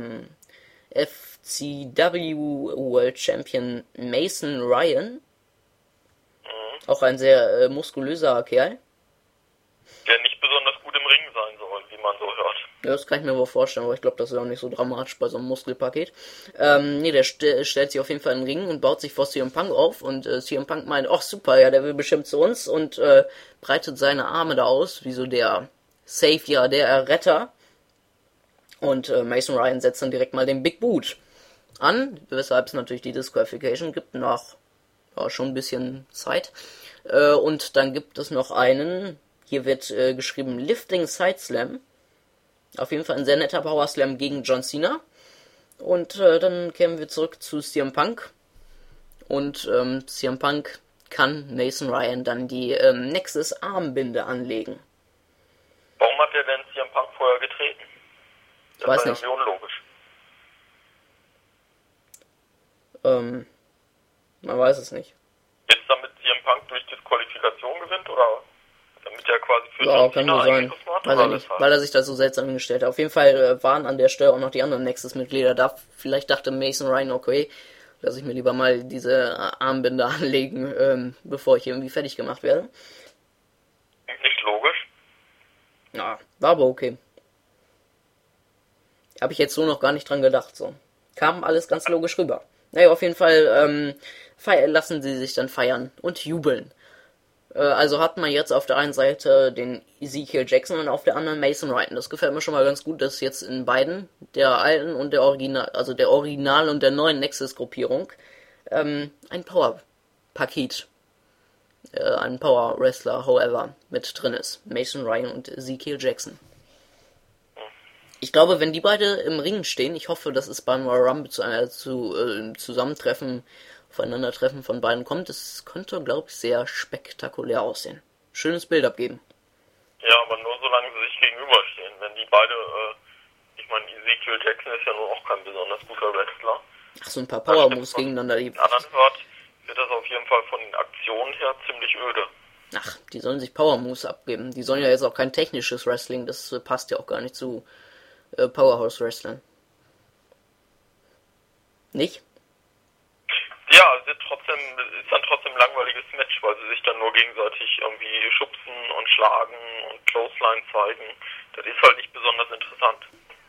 FCW World Champion Mason Ryan. Auch ein sehr muskulöser Kerl. Der nicht besonders gut im Ring sein soll, wie man so hört. Ja, das kann ich mir wohl vorstellen, aber ich glaube, das ist auch nicht so dramatisch bei so einem Muskelpaket. Der stellt sich auf jeden Fall in den Ring und baut sich vor CM Punk auf und CM Punk meint, ach super, ja, der will bestimmt zu uns und breitet seine Arme da aus, wie so der Savior, der Retter. Und Mason Ryan setzt dann direkt mal den Big Boot an, weshalb es natürlich die Disqualification gibt, nach schon ein bisschen Zeit. Und dann gibt es noch einen, hier wird geschrieben Lifting Side Slam. Auf jeden Fall ein sehr netter Power Slam gegen John Cena. Und dann kehren wir zurück zu CM Punk. Und CM Punk kann Mason Ryan dann die Nexus-Armbinde anlegen. Warum hat er denn CM Punk vorher getreten? Das Weiß war ja nicht. irgendwie unlogisch. Man weiß es nicht. Jetzt damit CM Punk durch Disqualifikation gewinnt oder damit er quasi für Ja, John kann Cena so sein. eingegriffen hat? Weiß Oder ich nicht, weshalb? weil er sich da so seltsam hingestellt hat. Auf jeden Fall waren an der Stelle auch noch die anderen Nexus-Mitglieder da. Vielleicht dachte Mason Ryan, okay, lass ich mir lieber mal diese Armbinde anlegen, bevor ich irgendwie fertig gemacht werde. Nicht logisch. Ja, war aber okay. Habe ich jetzt so noch gar nicht dran gedacht, so. Kam alles ganz logisch rüber. Naja, auf jeden Fall lassen sie sich dann feiern und jubeln. Also hat man jetzt auf der einen Seite den Ezekiel Jackson und auf der anderen Mason Ryan. Das gefällt mir schon mal ganz gut, dass jetzt in beiden, der alten und der Original, also der Original und der neuen Nexus-Gruppierung, ein Power-Paket, ein Power-Wrestler, however, mit drin ist. Mason Ryan und Ezekiel Jackson. Ich glaube, wenn die beide im Ring stehen, ich hoffe, dass es beim Royal Rumble zu einer Zusammentreffen, Aufeinandertreffen von beiden kommt. Es könnte, glaube ich, sehr spektakulär aussehen. Schönes Bild abgeben. Ja, aber nur solange sie sich gegenüberstehen. Wenn die beide, ich meine, Ezekiel Jackson ist ja nun auch kein besonders guter Wrestler. Ach, so ein paar Power-Moves gegeneinander. Wenn man den anderen hört, wird das auf jeden Fall von den Aktionen her ziemlich öde. Ach, die sollen sich Power-Moves abgeben. Die sollen ja jetzt auch kein technisches Wrestling. Das passt ja auch gar nicht zu Powerhouse-Wrestlern. Nicht? Ja, es ist dann trotzdem ein langweiliges Match, weil sie sich dann nur gegenseitig irgendwie schubsen und schlagen und Clothesline zeigen. Das ist halt nicht besonders interessant.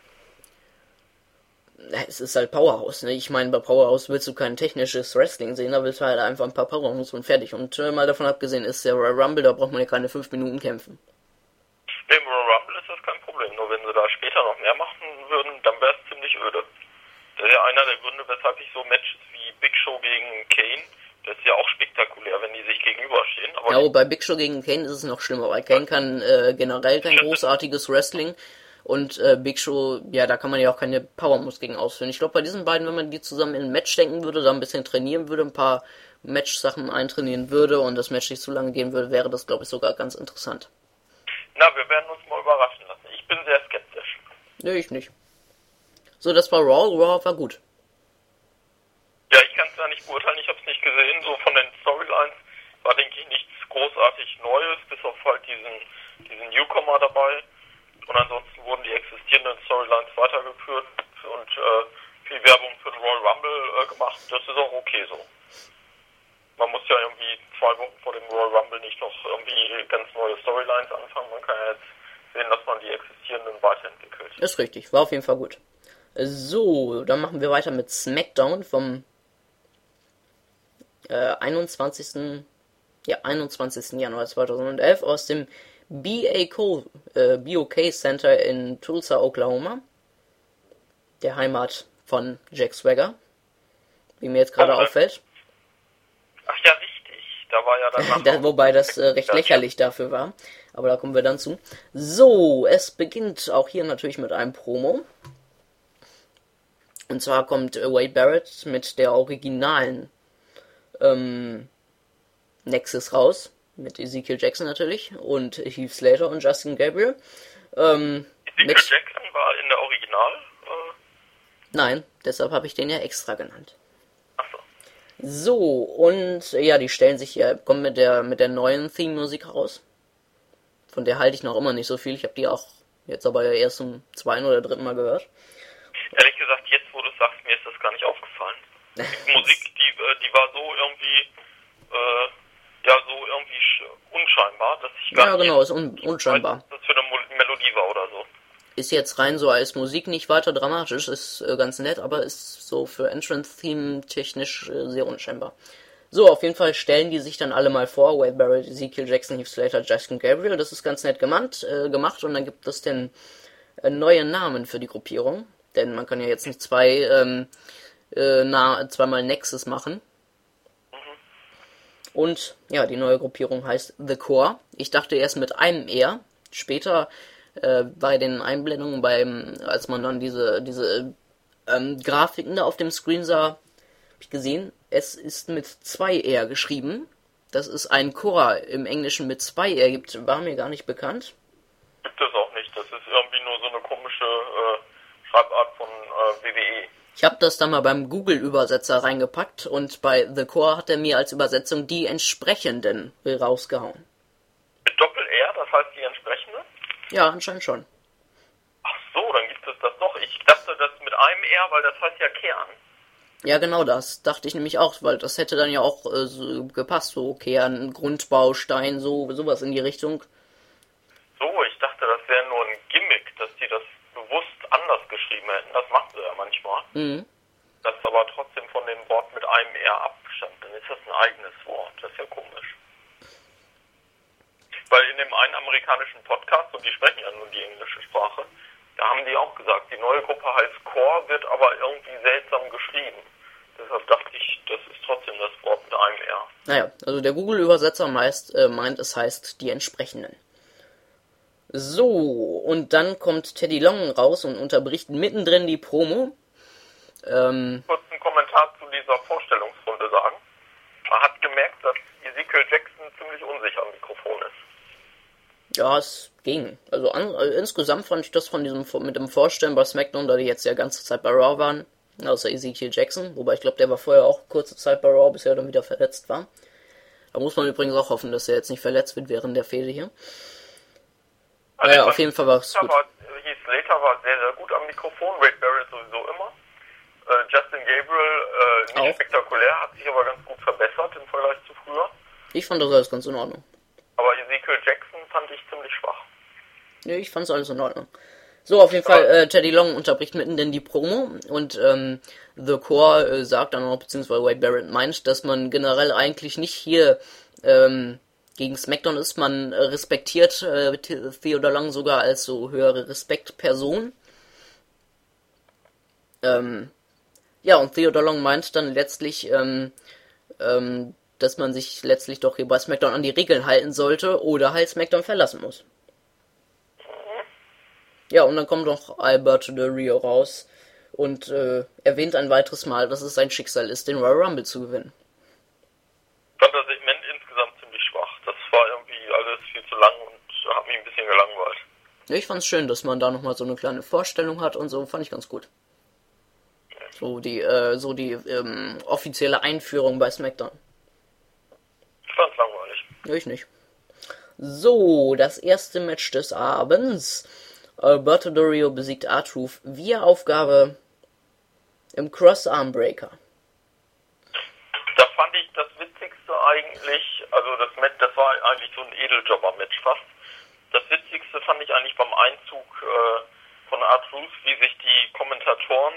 Es ist halt Powerhouse, ne? Ich meine, bei Powerhouse willst du kein technisches Wrestling sehen, da willst du halt einfach ein paar Powerhouse und fertig. Und mal davon abgesehen ist der Royal Rumble, da braucht man ja keine 5 Minuten kämpfen. Im Royal Rumble ist das kein Problem, nur wenn sie da später noch mehr machen würden, dann wäre es ziemlich öde. Das ist ja einer der Gründe, weshalb ich so Matches wie Big Show gegen Kane, das ist ja auch spektakulär, wenn die sich gegenüberstehen. Aber Ja, bei Big Show gegen Kane ist es noch schlimmer, weil Kane kann generell kein großartiges Wrestling und Big Show, ja, da kann man ja auch keine Power-Moves gegen ausführen. Ich glaube, bei diesen beiden, wenn man die zusammen in ein Match denken würde, da ein bisschen trainieren würde, ein paar Match-Sachen eintrainieren würde und das Match nicht zu lange gehen würde, wäre das, glaube ich, sogar ganz interessant. na, wir werden uns mal überraschen lassen. Ich bin sehr skeptisch. Nee, ich nicht. So, das war Raw. Raw war gut. Ja, ich kann es ja nicht beurteilen, ich habe es nicht gesehen. So von den Storylines war, denke ich, nichts großartig Neues, bis auf halt diesen Newcomer dabei. Und ansonsten wurden die existierenden Storylines weitergeführt und viel Werbung für den Royal Rumble gemacht. Das ist auch okay so. Man muss ja irgendwie 2 Wochen vor dem Royal Rumble nicht noch irgendwie ganz neue Storylines anfangen. Man kann ja jetzt sehen, dass man die existierenden weiterentwickelt. Ist richtig, war auf jeden Fall gut. So, dann machen wir weiter mit SmackDown vom 21. Januar 2011 aus dem BOK Center in Tulsa, Oklahoma. Der Heimat von Jack Swagger, wie mir jetzt gerade auffällt. Ach ja, richtig. Da war ja dann Wobei das recht lächerlich dafür war. Aber da kommen wir dann zu. So, es beginnt auch hier natürlich mit einem Promo. Und zwar kommt Wade Barrett mit der originalen Nexus raus. Mit Ezekiel Jackson natürlich. Und Heath Slater und Justin Gabriel. Ezekiel Jackson war in der Original? Nein, deshalb habe ich den ja extra genannt. Achso. So, und ja, die stellen sich ja, kommen mit der neuen Theme-Musik raus. Von der halte ich noch immer nicht so viel. Ich habe die auch jetzt aber erst zum 2. oder 3. Mal gehört. Ehrlich gesagt, jetzt wo du sagst, mir ist das gar nicht aufgefallen. Die Musik, die war so irgendwie, unscheinbar, dass ich gar Ja, genau, nicht ist unscheinbar. weiß, was das für eine Melodie war oder so. Ist jetzt rein so als Musik nicht weiter dramatisch, ist ganz nett, aber ist so für Entrance-Theme technisch sehr unscheinbar. So, auf jeden Fall stellen die sich dann alle mal vor, Wade Barrett, Ezekiel Jackson, Heath Slater, Justin Gabriel, das ist ganz nett gemacht und dann gibt es den neue Namen für die Gruppierung, denn man kann ja jetzt nicht zweimal Nexus machen. Und ja, die neue Gruppierung heißt The Core. Ich dachte erst mit einem R. Später bei den Einblendungen, als man dann diese Grafiken da auf dem Screen sah, habe ich gesehen, es ist mit 2 R geschrieben. Das ist ein Chor im Englischen mit 2 ergibt, war mir gar nicht bekannt. Gibt es auch nicht. Das ist irgendwie nur so eine komische Schreibart von WWE. Ich habe das dann mal beim Google-Übersetzer reingepackt und bei The Core hat er mir als Übersetzung die entsprechenden rausgehauen. Mit Doppel-R, das heißt die entsprechende? Ja, anscheinend schon. Ach so, dann gibt es das doch. Ich dachte, das mit einem R, weil das heißt ja Kern. Ja, genau das dachte ich nämlich auch, weil das hätte dann ja auch so gepasst, so Kern, Grundbaustein, sowas in die Richtung. So, ich dachte, das wäre nur ein Gimmick, dass die das bewusst anders geschrieben hätten. Das machen sie ja manchmal. Mhm. Das aber trotzdem von dem Wort mit einem R abstammt. Dann ist das ein eigenes Wort. Das ist ja komisch. Weil in dem einen amerikanischen Podcast, und die sprechen ja nur die englische Sprache, da haben die auch gesagt, die neue Gruppe heißt Core, wird aber irgendwie seltsam geschrieben. Deshalb dachte ich, das ist trotzdem das Wort mit einem R. Naja, also der Google-Übersetzer meint, es heißt die entsprechenden. So, und dann kommt Teddy Long raus und unterbricht mittendrin die Promo. Kurz einen Kommentar zu dieser Vorstellungsrunde sagen. Man hat gemerkt, dass Ezekiel Jackson ziemlich unsicher am Mikrofon ist. Ja, es ging. Also insgesamt fand ich das mit dem Vorstellen bei SmackDown, da die jetzt ja ganze Zeit bei Raw waren, außer Ezekiel Jackson, wobei ich glaube, der war vorher auch kurze Zeit bei Raw, bis er dann wieder verletzt war. Da muss man übrigens auch hoffen, dass er jetzt nicht verletzt wird während der Fehde hier. Also naja, auf jeden Fall war es gut. Heath Slater war sehr, sehr gut am Mikrofon, Wade Barrett sowieso immer. Justin Gabriel nicht auch spektakulär, hat sich aber ganz gut verbessert im Vergleich zu früher. Ich fand das alles ganz in Ordnung. Aber Ezekiel Jackson fand ich ziemlich schwach. Nee, ich fand's alles in Ordnung. So, auf jeden Fall, Teddy Long unterbricht mitten in die Promo und The Core sagt dann auch, beziehungsweise Wade Barrett meint, dass man generell eigentlich nicht hier gegen SmackDown ist. Man respektiert Theodore Long sogar als so höhere Respektperson. Ja, und Theodore Long meint dann letztlich, dass man sich letztlich doch hier bei SmackDown an die Regeln halten sollte oder halt SmackDown verlassen muss. Ja, und dann kommt noch Alberto Del Rio raus und erwähnt ein weiteres Mal, dass es sein Schicksal ist, den Royal Rumble zu gewinnen. Ich fand das Segment insgesamt ziemlich schwach. Das war irgendwie alles viel zu lang und hat mich ein bisschen gelangweilt. Ja, ich fand's schön, dass man da nochmal so eine kleine Vorstellung hat und so, fand ich ganz gut. So die offizielle Einführung bei SmackDown. Ich fand's langweilig. Ja, ich nicht. So, das erste Match des Abends. Alberto Del Rio besiegt R-Truth via Aufgabe im Cross-Arm-Breaker. Da fand ich das Witzigste eigentlich, also das war eigentlich so ein Edeljobber-Match fast. Das Witzigste fand ich eigentlich beim Einzug von R-Truth, wie sich die Kommentatoren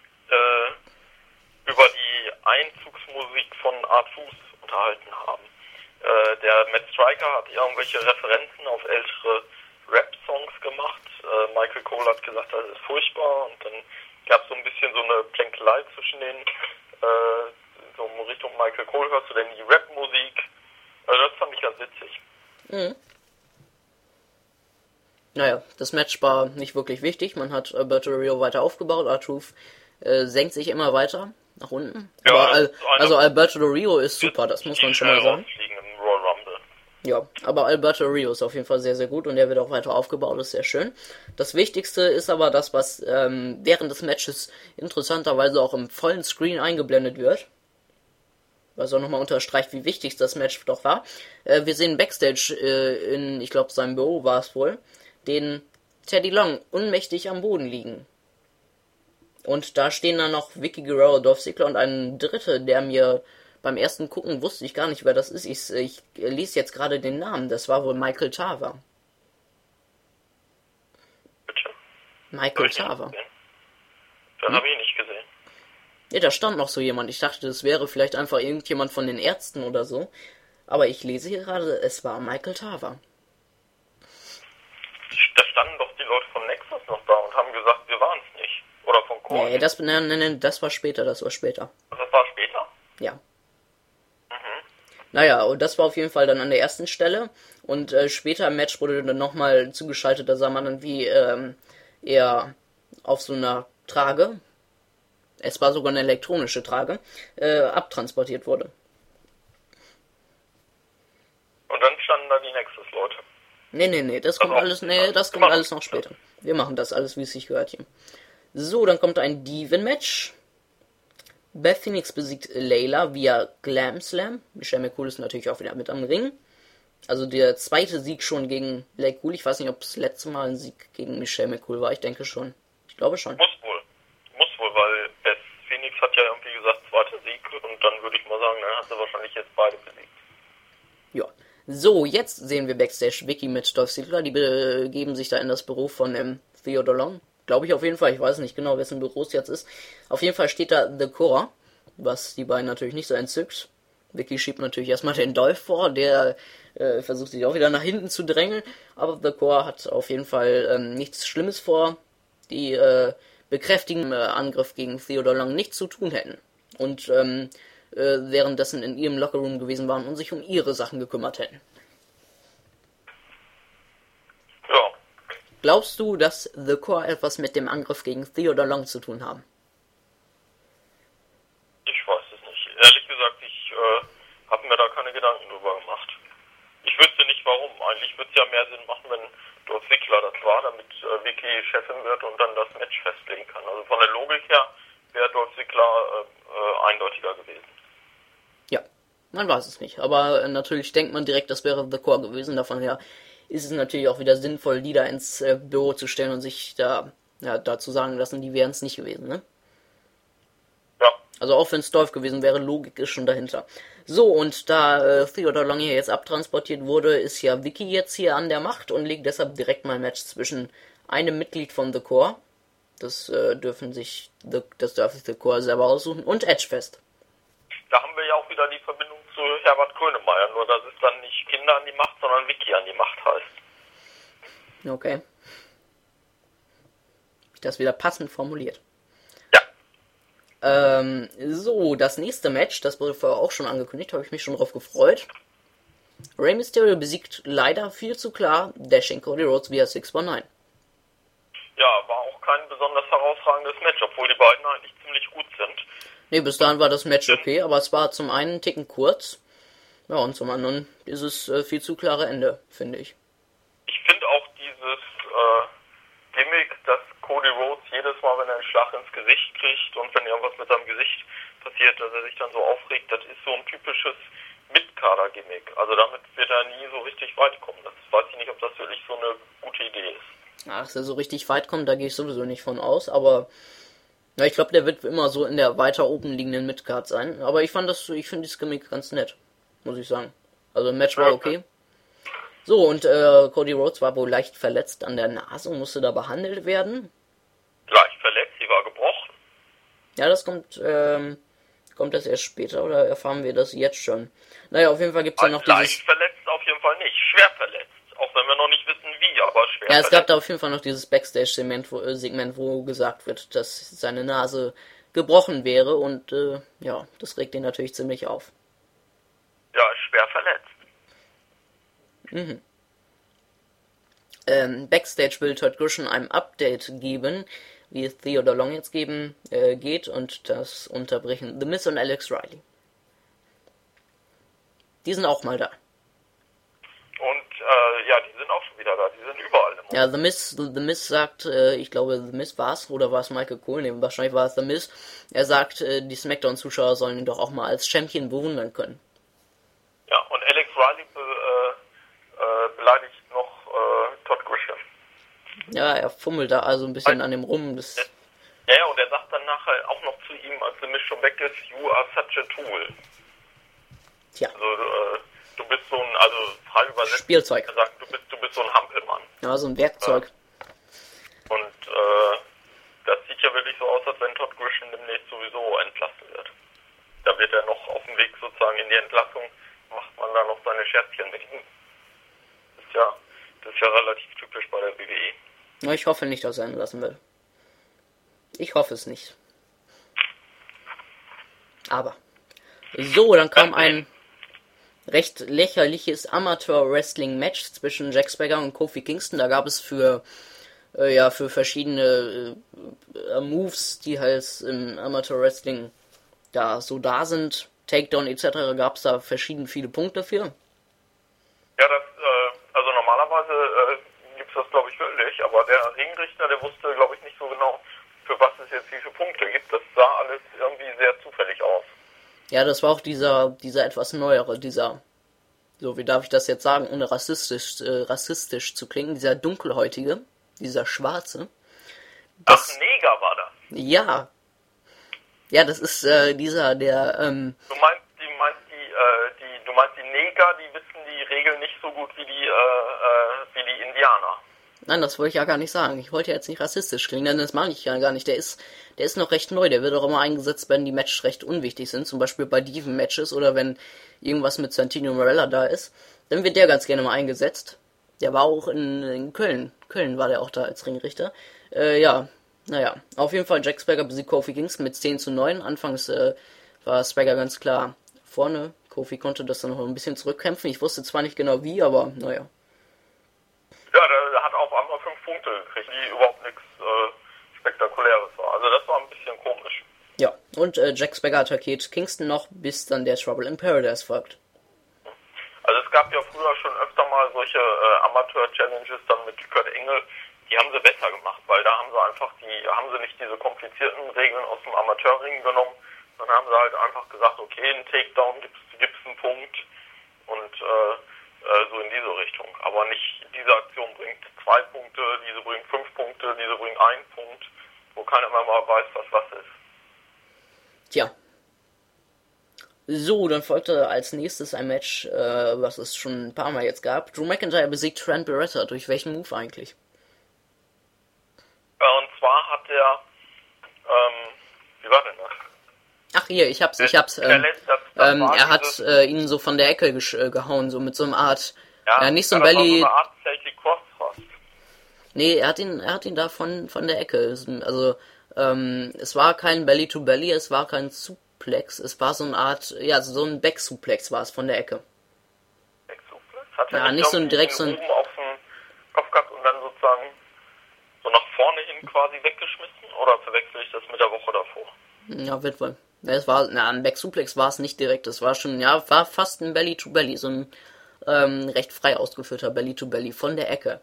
über die Einzugsmusik von R-Truth unterhalten haben. Der Matt Striker hat irgendwelche Referenzen auf ältere Rap-Songs gemacht. Michael Cole hat gesagt, das ist furchtbar, und dann gab es so ein bisschen so eine Plänkelei zwischen den, so in Richtung Michael Cole, hörst du denn die Rap-Musik? Also das fand ich ganz witzig. Mhm. Naja, das Match war nicht wirklich wichtig. Man hat Alberto Del Rio weiter aufgebaut. R-Truth senkt sich immer weiter nach unten. Ja, aber also Alberto Del Rio ist super, das muss man schon mal sagen. Im Royal Rumble. Ja, aber Alberto Del Rio ist auf jeden Fall sehr, sehr gut und der wird auch weiter aufgebaut, ist sehr schön. Das Wichtigste ist aber das, was während des Matches interessanterweise auch im vollen Screen eingeblendet wird. Was auch nochmal unterstreicht, wie wichtig das Match doch war. Wir sehen Backstage in, ich glaube, seinem Büro war es wohl, den Teddy Long ohnmächtig am Boden liegen. Und da stehen dann noch Vicky Guerrero, Dolph Ziggler und ein Dritter, der mir beim ersten Gucken wusste ich gar nicht, wer das ist. Ich lese jetzt gerade den Namen. Das war wohl Michael Tarver. Bitte? Michael Tarver. Das habe ich nicht gesehen. Ja, da stand noch so jemand. Ich dachte, das wäre vielleicht einfach irgendjemand von den Ärzten oder so. Aber ich lese hier gerade, es war Michael Tarver. Da standen doch die Leute von Nexus noch da und haben gesagt, wir waren es nicht. Oder von Core. Nee, das war später, Das war später? Ja. Naja, und das war auf jeden Fall dann an der ersten Stelle. Und später im Match wurde dann nochmal zugeschaltet, da sah man dann, wie er auf so einer Trage, es war sogar eine elektronische Trage, abtransportiert wurde. Nee, das kommt Also, alles, das kommt alles noch später. Wir machen das alles, wie es sich gehört hier. So, dann kommt ein Diven-Match. Beth Phoenix besiegt Layla via Glam Slam. Michelle McCool ist natürlich auch wieder mit am Ring. Also der zweite Sieg schon gegen Lake Cool. Ich weiß nicht, ob das letzte Mal ein Sieg gegen Michelle McCool war. Ich denke schon. Ich glaube schon. Muss wohl, weil Beth Phoenix hat ja irgendwie gesagt, zweiter Sieg. Und dann würde ich mal sagen, dann hat sie wahrscheinlich jetzt beide besiegt. Ja. So, jetzt sehen wir Backstage Vicky mit Dolph Ziggler. Die begeben sich da in das Büro von Theodore Long. Glaube ich auf jeden Fall. Ich weiß nicht genau, wessen Büro es jetzt ist. Auf jeden Fall steht da The Core, was die beiden natürlich nicht so entzückt. Vicky schiebt natürlich erstmal den Dolph vor, der versucht sich auch wieder nach hinten zu drängeln. Aber The Core hat auf jeden Fall nichts Schlimmes vor. Die bekräftigen Angriff gegen Theodore Long nichts zu tun hätten. Und währenddessen in ihrem Lockerroom gewesen waren und sich um ihre Sachen gekümmert hätten. Ja. Glaubst du, dass The Core etwas mit dem Angriff gegen Theodore Long zu tun haben? Ich weiß es nicht. Ehrlich gesagt, ich habe mir da keine Gedanken drüber gemacht. Ich wüsste nicht warum. Eigentlich würde es ja mehr Sinn machen, wenn Dolph Ziggler das war, damit Vicky Chefin wird und dann das Match festlegen kann. Also von der Logik her wäre Dolph Ziggler eindeutiger gewesen. Ja, man weiß es nicht. Aber natürlich denkt man direkt, das wäre The Core gewesen. Davon her ist es natürlich auch wieder sinnvoll, die da ins Büro zu stellen und sich da dazu sagen lassen, die wären es nicht gewesen, ne? Ja. Also auch wenn es Dolph gewesen wäre, Logik ist schon dahinter. So, und da Theodore Long hier jetzt abtransportiert wurde, ist ja Vicky jetzt hier an der Macht und legt deshalb direkt mal ein Match zwischen einem Mitglied von The Core, das darf sich The Core selber aussuchen, und Edge fest. Da haben wir ja auch wieder die Verbindung zu Herbert Grönemeyer, nur dass es dann nicht Kinder an die Macht, sondern Vicky an die Macht heißt. Okay. Das wieder passend formuliert. Ja. So, das nächste Match, das wurde vorher auch schon angekündigt, habe ich mich schon drauf gefreut. Rey Mysterio besiegt leider viel zu klar Dashing Cody Rhodes via 619. Ja, war auch kein besonders herausragendes Match, obwohl die beiden eigentlich ziemlich gut sind. Ne, bis dahin war das Match okay, aber es war zum einen einen Ticken kurz. Ja, und zum anderen ist es viel zu klare Ende, finde ich. Ich finde auch dieses Gimmick, dass Cody Rhodes jedes Mal, wenn er einen Schlag ins Gesicht kriegt und wenn irgendwas mit seinem Gesicht passiert, dass er sich dann so aufregt, das ist so ein typisches Mid-Kader-Gimmick. Also damit wird er nie so richtig weit kommen. Das weiß ich nicht, ob das wirklich so eine gute Idee ist. Ach, dass er so richtig weit kommt, da gehe ich sowieso nicht von aus, aber ja, ich glaube, der wird immer so in der weiter oben liegenden Midcard sein. Aber ich finde dieses Gimmick ganz nett, muss ich sagen. Also im Match war okay. So, und Cody Rhodes war wohl leicht verletzt an der Nase und musste da behandelt werden. Leicht verletzt, sie war gebrochen. Ja, das kommt das erst später, oder erfahren wir das jetzt schon? Naja, auf jeden Fall gibt es ja noch leicht dieses... verletzt auf jeden Fall nicht, schwer verletzt. Auch wenn wir noch nicht wissen wie, aber schwer Ja, es verletzt. gab da auf jeden Fall noch dieses Backstage-Segment, wo gesagt wird, dass seine Nase gebrochen wäre und ja, das regt ihn natürlich ziemlich auf. Ja, schwer verletzt. Backstage will Todd Grisham ein Update geben, wie es Theodore Long jetzt geht und das unterbrechen The Miz und Alex Riley. Die sind auch mal da. Und ja, die sind auch schon wieder da, die sind überall im Moment. Ja, The Miz sagt, ich glaube The Miz war's, oder war es Michael Cole? Nee, wahrscheinlich war es The Miz. Er sagt, die SmackDown-Zuschauer sollen ihn doch auch mal als Champion bewundern können. Ja, und Alex Riley beleidigt noch Todd Grisham. Ja, er fummelt da also ein bisschen an dem rum. Ja, und er sagt dann nachher auch noch zu ihm, als der Miz schon weg ist, you are such a tool. Tja. Also, du bist so ein, also frei übersetzt, Spielzeug. er sagt, du bist so ein Hampelmann. Ja, so ein Werkzeug. Und das sieht ja wirklich so aus, als wenn Todd Grisham demnächst sowieso entlassen wird. Da wird er noch auf dem Weg sozusagen in die Entlassung, macht man da noch seine Scherzchen mit ihm. Das ist ja relativ typisch bei der WWE. Na, ich hoffe nicht, dass er entlassen wird. Ich hoffe es nicht. Aber. So, dann kam ein recht lächerliches Amateur-Wrestling-Match zwischen Jack Swagger und Kofi Kingston. Da gab es für verschiedene Moves, die halt im Amateur-Wrestling da sind, Takedown etc., gab es da viele Punkte für. Ja, also normalerweise aber der Ringrichter, der wusste, glaube ich, nicht so genau, für was es jetzt wie viele Punkte gibt. Das sah alles irgendwie sehr zufällig aus. Ja, das war auch dieser etwas neuere, so wie darf ich das jetzt sagen, ohne rassistisch zu klingen, dieser dunkelhäutige, dieser schwarze. Ach, Neger war das. Ja. Ja, das ist dieser, der, Du meinst die Neger, die wissen die Regeln nicht so gut wie die Indianer. Nein, das wollte ich ja gar nicht sagen. Ich wollte jetzt nicht rassistisch klingen, denn das mag ich ja gar nicht. Der ist noch recht neu. Der wird auch immer eingesetzt, wenn die Matches recht unwichtig sind. Zum Beispiel bei Diven-Matches oder wenn irgendwas mit Santino Marella da ist. Dann wird der ganz gerne mal eingesetzt. Der war auch in Köln. Köln war der auch da als Ringrichter. Ja, naja. Auf jeden Fall Jack Swagger besiegt Kofi Kingston mit 10:9. Anfangs war Swagger ganz klar vorne. Kofi konnte das dann noch ein bisschen zurückkämpfen. Ich wusste zwar nicht genau wie, aber naja. Ja, der hat auf einmal 5 Punkte gekriegt, die überhaupt nichts Spektakuläres war. Also das war ein bisschen komisch. Ja, und Jack Swagger attackiert Kingston noch, bis dann der Trouble in Paradise folgt. Also es gab ja früher schon öfter mal solche Amateur-Challenges dann mit Kurt Engel. Die haben sie besser gemacht, weil da haben sie nicht diese komplizierten Regeln aus dem Amateurring genommen, sondern haben sie halt einfach gesagt, okay, ein Takedown gibt's einen Punkt und so in diese Richtung. Aber nicht, diese Aktion bringt 2 Punkte, diese bringt 5 Punkte, diese bringt 1 Punkt, wo keiner mehr mal weiß, was ist. Tja. So, dann folgte als nächstes ein Match, was es schon ein paar Mal jetzt gab. Drew McIntyre besiegt Trent Beretta. Durch welchen Move eigentlich? Und zwar hat er, wie war denn das? Ach hier, ich hab's. Er hat ihn so von der Ecke gehauen, so mit so einer Art, ja nicht so ein Belly. So eine Art Celtic Cross fast. Nee, er hat ihn da von der Ecke. Also es war kein Belly to Belly, es war kein Suplex, es war so eine Art, ja, so ein Back-Suplex war es von der Ecke. Back-Suplex? Hat er ja, nicht so ein direkt so ein oben auf den Kopf gehabt und dann sozusagen so nach vorne hin quasi weggeschmissen? Oder verwechsel ich das mit der Woche davor? Ja, wird wohl. Es war, ein Back-Suplex war es nicht direkt, es war schon, ja, war fast ein Belly to Belly, so ein recht frei ausgeführter Belly to Belly von der Ecke.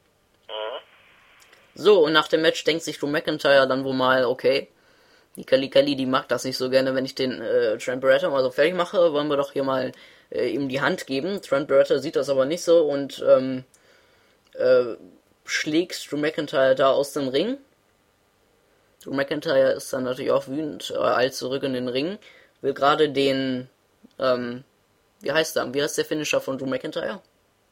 So, und nach dem Match denkt sich Drew McIntyre dann wohl mal, okay, die Kelly, die mag das nicht so gerne, wenn ich den Trent Beretta mal so fertig mache, wollen wir doch hier mal ihm die Hand geben. Trent Beretta sieht das aber nicht so und schlägt Drew McIntyre da aus dem Ring. Drew McIntyre ist dann natürlich auch wütend, eilt zurück in den Ring, will gerade den, wie heißt der Finisher von Drew McIntyre?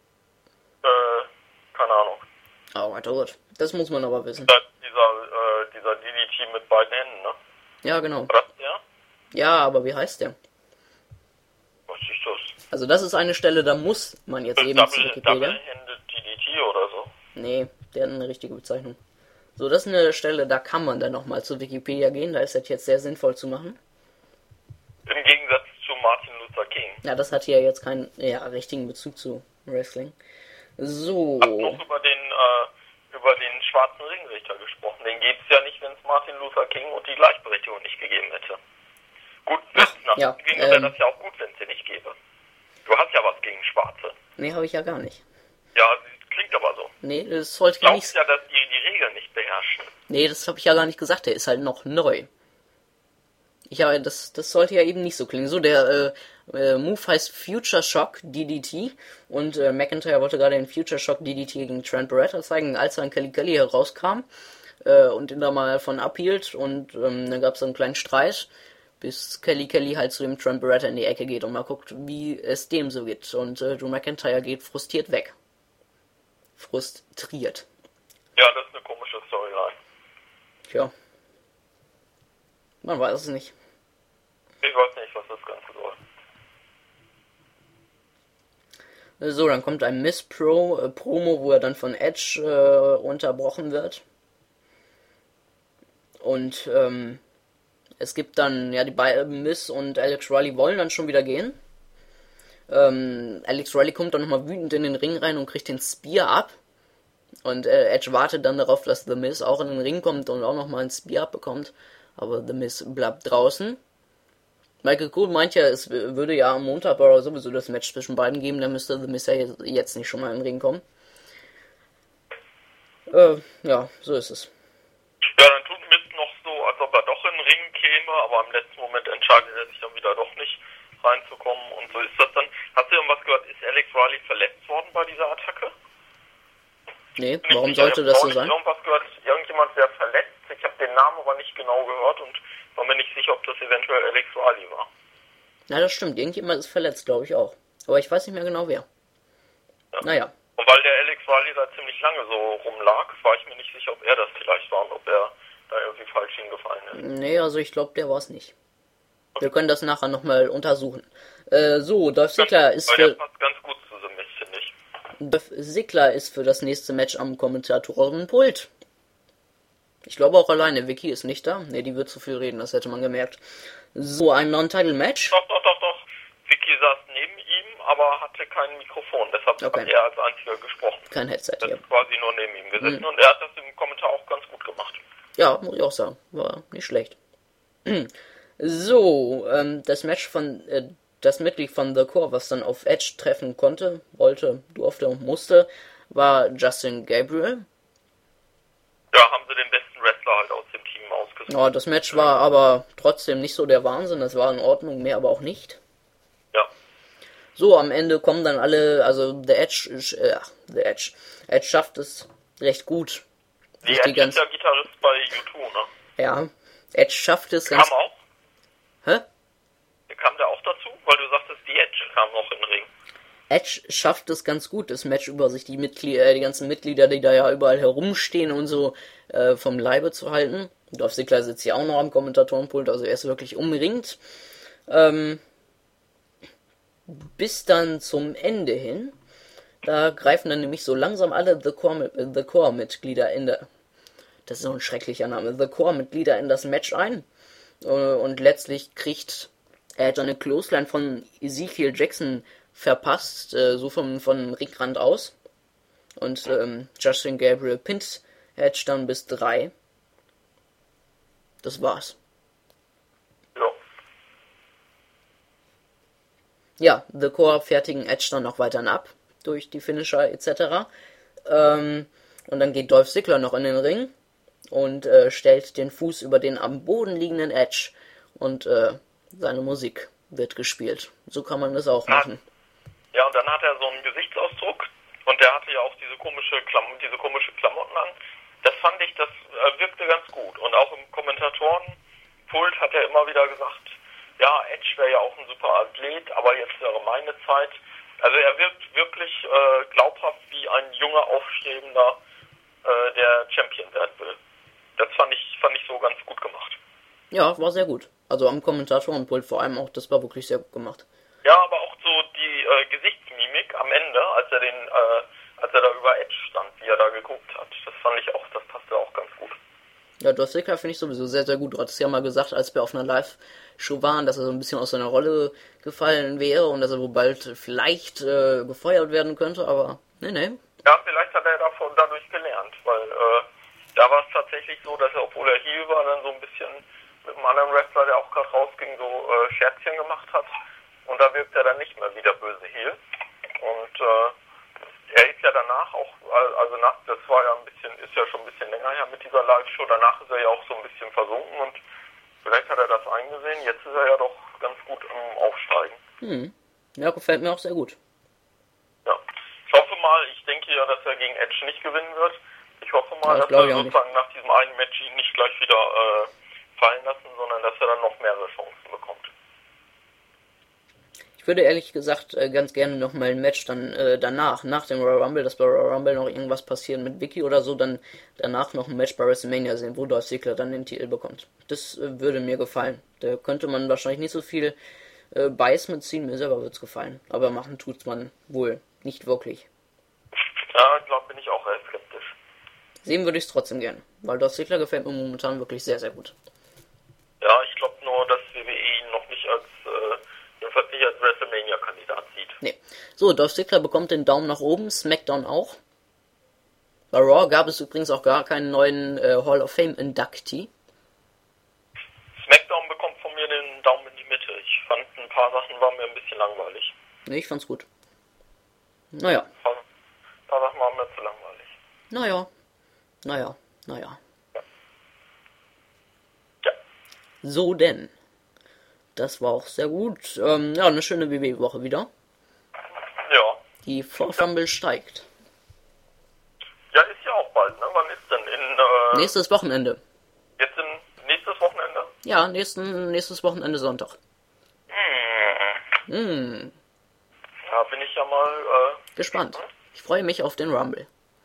Keine Ahnung. Oh Gott, das muss man aber wissen. Dieser DDT mit beiden Händen, ne? Ja, genau. War das der? Ja, aber wie heißt der? Was ist das? Also das ist eine Stelle, da muss man jetzt eben zu Wikipedia. Double-Handed DDT oder so? Nee, der hat eine richtige Bezeichnung. So, das ist eine Stelle, da kann man dann nochmal zu Wikipedia gehen, da ist das jetzt sehr sinnvoll zu machen. Im Gegensatz zu Martin Luther King. Ja, das hat hier jetzt keinen richtigen Bezug zu Wrestling. So. Hab noch über den schwarzen Ringrichter gesprochen. Den gibt's ja nicht, wenn es Martin Luther King und die Gleichberechtigung nicht gegeben hätte. Gut, wäre das ja auch gut, wenn es den nicht gäbe. Du hast ja was gegen Schwarze. Nee, habe ich ja gar nicht. Ja, klingt aber so. Nee, das sollte ich nicht. Ja, dass die Regeln nicht beherrschen. Nee, das habe ich ja gar nicht gesagt. Der ist halt noch neu. Das sollte ja eben nicht so klingen. So, der Move heißt Future Shock DDT und McIntyre wollte gerade den Future Shock DDT gegen Trent Beretta zeigen, als dann Kelly herauskam und ihn da mal von abhielt und dann gab es einen kleinen Streit, bis Kelly halt zu dem Trent Beretta in die Ecke geht und mal guckt, wie es dem so geht. Und Drew McIntyre geht frustriert weg. Frustriert. Ja, das ist eine komische Storyline. Tja. Man weiß es nicht. Ich weiß nicht, was das Ganze soll. So, dann kommt ein Promo, wo er dann von Edge unterbrochen wird. Und es gibt dann, ja, die beiden Miz und Alex Riley wollen dann schon wieder gehen. Alex Riley kommt dann nochmal wütend in den Ring rein und kriegt den Spear ab. Und Edge wartet dann darauf, dass The Miz auch in den Ring kommt und auch nochmal einen Spear abbekommt. Aber The Miz bleibt draußen. Michael Cole meint ja, es würde ja am Montag oder sowieso das Match zwischen beiden geben, dann müsste The Miz ja jetzt nicht schon mal in den Ring kommen. Ja, so ist es. Ja, dann tut Mist noch so, als ob er doch in den Ring käme, aber im letzten Moment entscheidet er sich dann wieder doch nicht reinzukommen und so ist das dann. Hast du irgendwas gehört, ist Alex Riley verletzt worden bei dieser Attacke? Nee, warum sollte das so sein? Ich habe irgendwas gehört, irgendjemand wäre verletzt, ich habe den Namen aber nicht genau gehört und war mir nicht sicher, ob das eventuell Alex Riley war. Ja, das stimmt, irgendjemand ist verletzt, glaube ich auch. Aber ich weiß nicht mehr genau wer. Ja. Naja. Und weil der Alex Riley da ziemlich lange so rumlag, war ich mir nicht sicher, ob er das vielleicht war und ob er da irgendwie falsch hingefallen ist. Nee, also ich glaube, der war es nicht. Wir können das nachher nochmal untersuchen. Dolph Ziggler ist für... Der passt ganz gut zu The Miz, finde ich. Dolph Ziggler ist für das nächste Match am Kommentatorenpult. Ich glaube auch alleine, Vicky ist nicht da. Ne, die wird zu viel reden, das hätte man gemerkt. So, ein Non-Title-Match. Doch. Vicky saß neben ihm, aber hatte kein Mikrofon. Deshalb hat er als einziger gesprochen. Kein Headset hier. hier. Quasi nur neben ihm gesessen und er hat das im Kommentar auch ganz gut gemacht. Ja, muss ich auch sagen. War nicht schlecht. So, das Match von das Mitglied von The Core, was dann auf Edge treffen konnte, wollte, durfte und musste, war Justin Gabriel. Ja, haben sie den besten Wrestler halt aus dem Team ausgesucht. Ja, das Match war aber trotzdem nicht so der Wahnsinn, das war in Ordnung, mehr aber auch nicht. Ja. So, am Ende kommen dann alle, also Edge schafft es recht gut. Die Edge ist der Gitarrist bei U2, ne? Ja, Edge schafft es ganz... Kam auch? Hä? Kam der auch dazu? Weil du sagtest, die Edge kam noch in den Ring. Edge schafft es ganz gut, das Match über sich, die ganzen Mitglieder, die da ja überall herumstehen und so, vom Leibe zu halten. Dolph Ziggler sitzt ja auch noch am Kommentatorenpult, also er ist wirklich umringt. Bis dann zum Ende hin, da greifen dann nämlich so langsam alle The Core-Mitglieder das ist so ein schrecklicher Name, The Core-Mitglieder in das Match ein. Und letztlich kriegt Edge eine Clothesline von Ezekiel Jackson verpasst, so von Ringrand aus. Und Justin Gabriel pinnt Edge dann bis 3. Das war's. Ja, The Core fertigen Edge dann noch weiter ab, durch die Finisher etc. Und dann geht Dolph Ziggler noch in den Ring und stellt den Fuß über den am Boden liegenden Edge und seine Musik wird gespielt. So kann man das auch machen. Ja, und dann hat er so einen Gesichtsausdruck und der hatte ja auch diese komische Klamotten an. Das fand ich, das wirkte ganz gut. Und auch im Kommentatorenpult hat er immer wieder gesagt, ja, Edge wäre ja auch ein super Athlet, aber jetzt wäre meine Zeit. Also er wirkt wirklich glaubhaft wie ein junger Aufstrebender, der Champion werden will. Das fand ich so ganz gut gemacht. Ja, war sehr gut. Also am Kommentatorenpult vor allem auch, das war wirklich sehr gut gemacht. Ja, aber auch so die Gesichtsmimik am Ende, als er da über Edge stand, wie er da geguckt hat. Das fand ich auch, das passte auch ganz gut. Ja, Dolph Ziggler finde ich sowieso sehr, sehr gut. Du hattest ja mal gesagt, als wir auf einer Live-Show waren, dass er so ein bisschen aus seiner Rolle gefallen wäre und dass er wohl bald vielleicht gefeuert werden könnte, aber nee. Ja, vielleicht hat er dadurch gelernt, weil da war es tatsächlich so, dass er, obwohl er Heel war, dann so ein bisschen mit einem anderen Wrestler, der auch gerade rausging, so Scherzchen gemacht hat. Und da wirkt er dann nicht mehr wie der böse Heel. Und er ist ja danach auch, das war ja ist ja schon ein bisschen länger her mit dieser Live-Show, danach ist er ja auch so ein bisschen versunken und vielleicht hat er das eingesehen, jetzt ist er ja doch ganz gut im Aufsteigen. Ja, gefällt mir auch sehr gut. Ja, ich hoffe mal, ich denke ja, dass er gegen Edge nicht gewinnen wird. Ich hoffe mal, ja, dass er sozusagen nach diesem einen Match ihn nicht gleich wieder fallen lassen, sondern dass er dann noch mehrere Chancen bekommt. Ich würde ehrlich gesagt ganz gerne nochmal ein Match dann danach, nach dem Royal Rumble, dass bei Royal Rumble noch irgendwas passiert mit Vicky oder so, dann danach noch ein Match bei WrestleMania sehen, wo Dolph Ziggler dann den Titel bekommt. Das würde mir gefallen. Da könnte man wahrscheinlich nicht so viel Bias mitziehen, mir selber wird's gefallen. Aber machen tut's man wohl nicht wirklich. Ja, ich glaube, bin ich auch recht skeptisch. Sehen würde ich es trotzdem gerne, weil Dolph Ziggler gefällt mir momentan wirklich sehr, sehr gut. Ja, ich glaube nur, dass WWE ihn noch nicht jedenfalls nicht als WrestleMania-Kandidat sieht. Nee. So, Dolph Ziggler bekommt den Daumen nach oben, SmackDown auch. Bei Raw gab es übrigens auch gar keinen neuen Hall of Fame Inductee. SmackDown bekommt von mir den Daumen in die Mitte. Ich fand, ein paar Sachen waren mir ein bisschen langweilig. Nee, ich fand's gut. Naja. Ein paar Sachen waren mir zu langweilig. Naja. Naja, naja. Ja. So denn. Das war auch sehr gut. Ja, eine schöne WWE-Woche wieder. Ja. Die Vorfumble steigt. Ja, ist ja auch bald, ne? Wann ist denn? Nächstes Wochenende. Jetzt nächstes Wochenende? Ja, nächstes Wochenende Sonntag. Da bin ich ja mal, Gespannt. Ich freue mich auf den Rumble.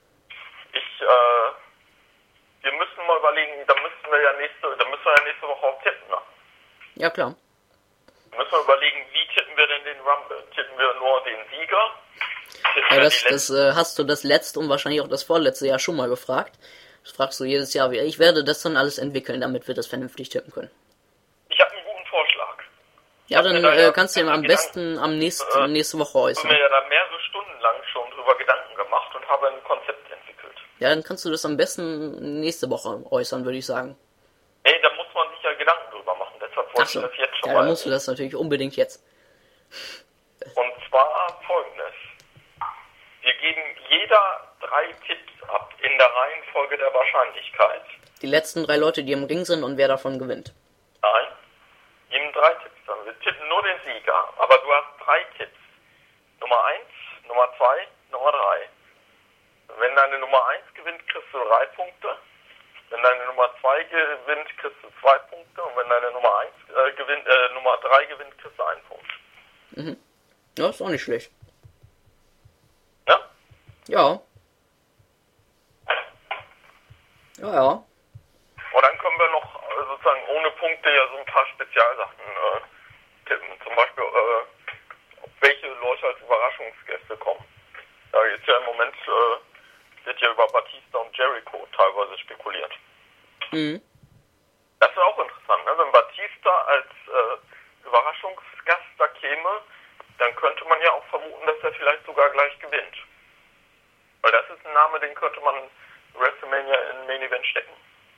wir müssen mal überlegen, da müssen wir ja nächste Woche auch tippen, ne? Ja, klar. Da müssen wir überlegen, wie tippen wir denn den Rumble? Tippen wir nur den Sieger? Ja, das hast du das letzte und wahrscheinlich auch das vorletzte Jahr schon mal gefragt. Das fragst du jedes Jahr wieder. Ich werde das dann alles entwickeln, damit wir das vernünftig tippen können. Ich habe einen guten Vorschlag. Ja, dann kannst du ihm am besten nächste Woche Ich äußern. habe mir ja da mehrere Stunden lang schon drüber Gedanken gemacht und habe ein Konzept entwickelt. Ja, dann kannst du das am besten nächste Woche äußern, würde ich sagen. Nee, da muss man sich ja Gedanken drüber machen. Deshalb wollte Achso, ich das jetzt schon ja, mal. dann musst du das natürlich unbedingt jetzt. Und zwar folgendes. Wir geben jeder 3 Tipps ab in der Reihenfolge der Wahrscheinlichkeit. Die letzten 3 Leute, die im Ring sind und wer davon gewinnt. Nein. Geben 3 Tipps an. Wir tippen nur den Sieger. Aber du hast 3 Tipps. Nummer 1, Nummer 2, Nummer 3. Wenn deine Nummer 1 gewinnt, kriegst du 3 Punkte. Wenn deine Nummer 2 gewinnt, kriegst du 2 Punkte. Und wenn deine Nummer 1 Nummer 3 gewinnt, kriegst du 1 Punkt. Mhm. Ja, ist auch nicht schlecht. Ja? Ja. Ja. Und dann können wir noch sozusagen ohne Punkte ja so ein paar Spezialsachen tippen. Zum Beispiel, welche Leute als Überraschungsgäste kommen. Da ist ja im Moment, wird ja über Batista und Jericho teilweise spekuliert. Mhm. Das wäre auch interessant, ne? Wenn Batista als Überraschungsgast da käme, dann könnte man ja auch vermuten, dass er vielleicht sogar gleich gewinnt. Weil das ist ein Name, den könnte man WrestleMania in Main Event stecken.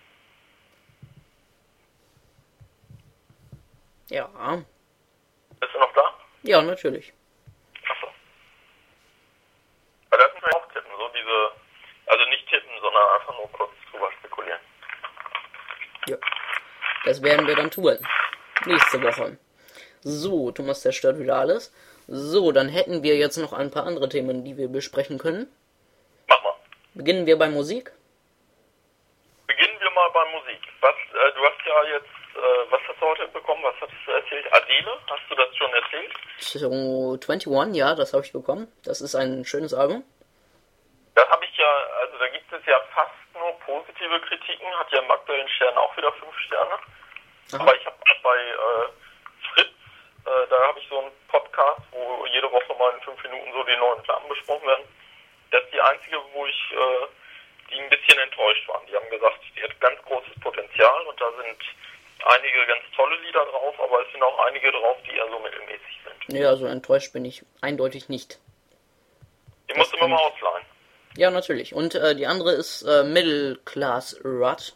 Ja. Bist du noch da? Ja, natürlich. Achso. Ja, das müssen wir auch tippen, so also nicht tippen, sondern einfach nur kurz drüber spekulieren. Ja. Das werden wir dann tun. Nächste Woche. So, Thomas zerstört wieder alles. So, dann hätten wir jetzt noch ein paar andere Themen, die wir besprechen können. Mach mal. Beginnen wir bei Musik. Beginnen wir mal bei Musik. Du hast ja jetzt, was hast du heute bekommen? Was hast du erzählt? Adele? Hast du das schon erzählt? So, 21, ja, das habe ich bekommen. Das ist ein schönes Album. Da habe ich ja, also da gibt es ja fast nur positive Kritiken. Hat ja im aktuellen Stern auch wieder 5 Sterne. Aha. Aber ich habe bei Fritz, da habe ich so einen Podcast, wo jede Woche mal in 5 Minuten so die neuen Platten besprochen werden. Das ist die einzige, wo die ein bisschen enttäuscht waren. Die haben gesagt, die hat ganz großes Potenzial und da sind einige ganz tolle Lieder drauf, aber es sind auch einige drauf, die eher so mittelmäßig sind. Ja, so enttäuscht bin ich eindeutig nicht. Die musst du mir mal ausleihen. Ja, natürlich. Und die andere ist Middle Class Rut.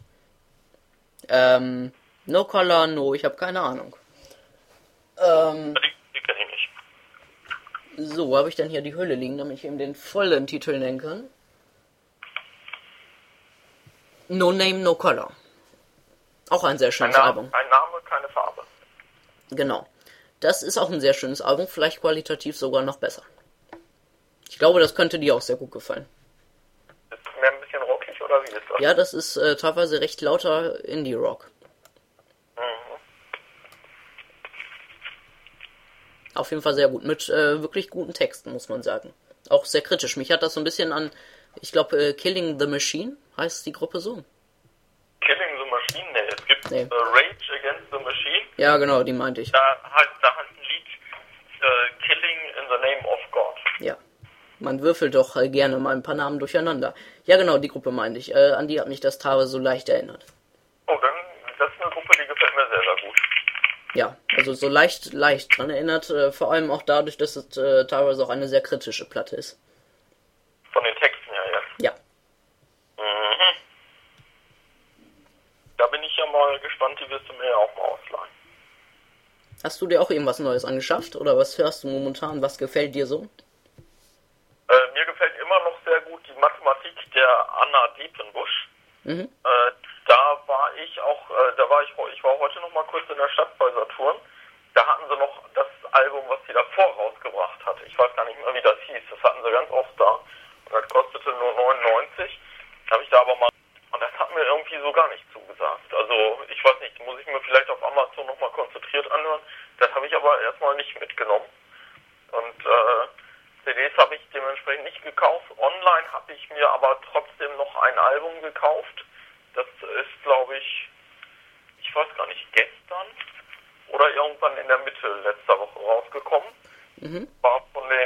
No Color, no, ich habe keine Ahnung. Die kenne ich nicht. So, wo habe ich denn hier die Hülle liegen, damit ich eben den vollen Titel nennen kann? No Name, No Color. Auch ein sehr schönes Album. Ein Name, keine Farbe. Genau. Das ist auch ein sehr schönes Album, vielleicht qualitativ sogar noch besser. Ich glaube, das könnte dir auch sehr gut gefallen. Ist mehr ein bisschen rockig oder wie ist das? Ja, das ist teilweise recht lauter Indie-Rock. Auf jeden Fall sehr gut. Mit wirklich guten Texten, muss man sagen. Auch sehr kritisch. Mich hat das so ein bisschen an, ich glaube, Killing the Machine heißt die Gruppe so. Killing the Machine? Ne, es gibt Nee. Rage Against the Machine. Ja, genau, die meinte ich. Da heißt ein Lied Killing in the Name of God. Ja. Man würfelt doch gerne mal ein paar Namen durcheinander. Ja, genau, die Gruppe meinte ich. An die hat mich das teilweise so leicht erinnert. Oh, dann, das ist eine Gruppe, die gefällt mir sehr, sehr gut. Ja, also so leicht dran erinnert, vor allem auch dadurch, dass es teilweise auch eine sehr kritische Platte ist. Von den Texten her, ja. Ja. Mhm. Da bin ich ja mal gespannt, die wirst du mir ja auch mal ausleihen. Hast du dir auch irgendwas Neues angeschafft? Oder was hörst du momentan? Was gefällt dir so? Mir gefällt immer noch sehr gut die Mathematik der Anna Depenbusch. Mhm. Ich war heute noch mal kurz in der Stadt bei Saturn. Da hatten sie noch das Album, was sie davor rausgebracht hatte. Ich weiß gar nicht mehr, wie das hieß. Das hatten sie ganz oft da. Und das kostete nur 99. Habe ich da aber mal. Und das hat mir irgendwie so gar nicht zugesagt. Also, ich weiß nicht, muss ich mir vielleicht auf Amazon noch mal konzentriert anhören. Das habe ich aber erstmal nicht mitgenommen. Und CDs habe ich dementsprechend nicht gekauft. Online habe ich mir aber trotzdem noch ein Album gekauft. Das ist, glaube ich weiß gar nicht, gestern oder irgendwann in der Mitte letzter Woche rausgekommen. Mhm. War von den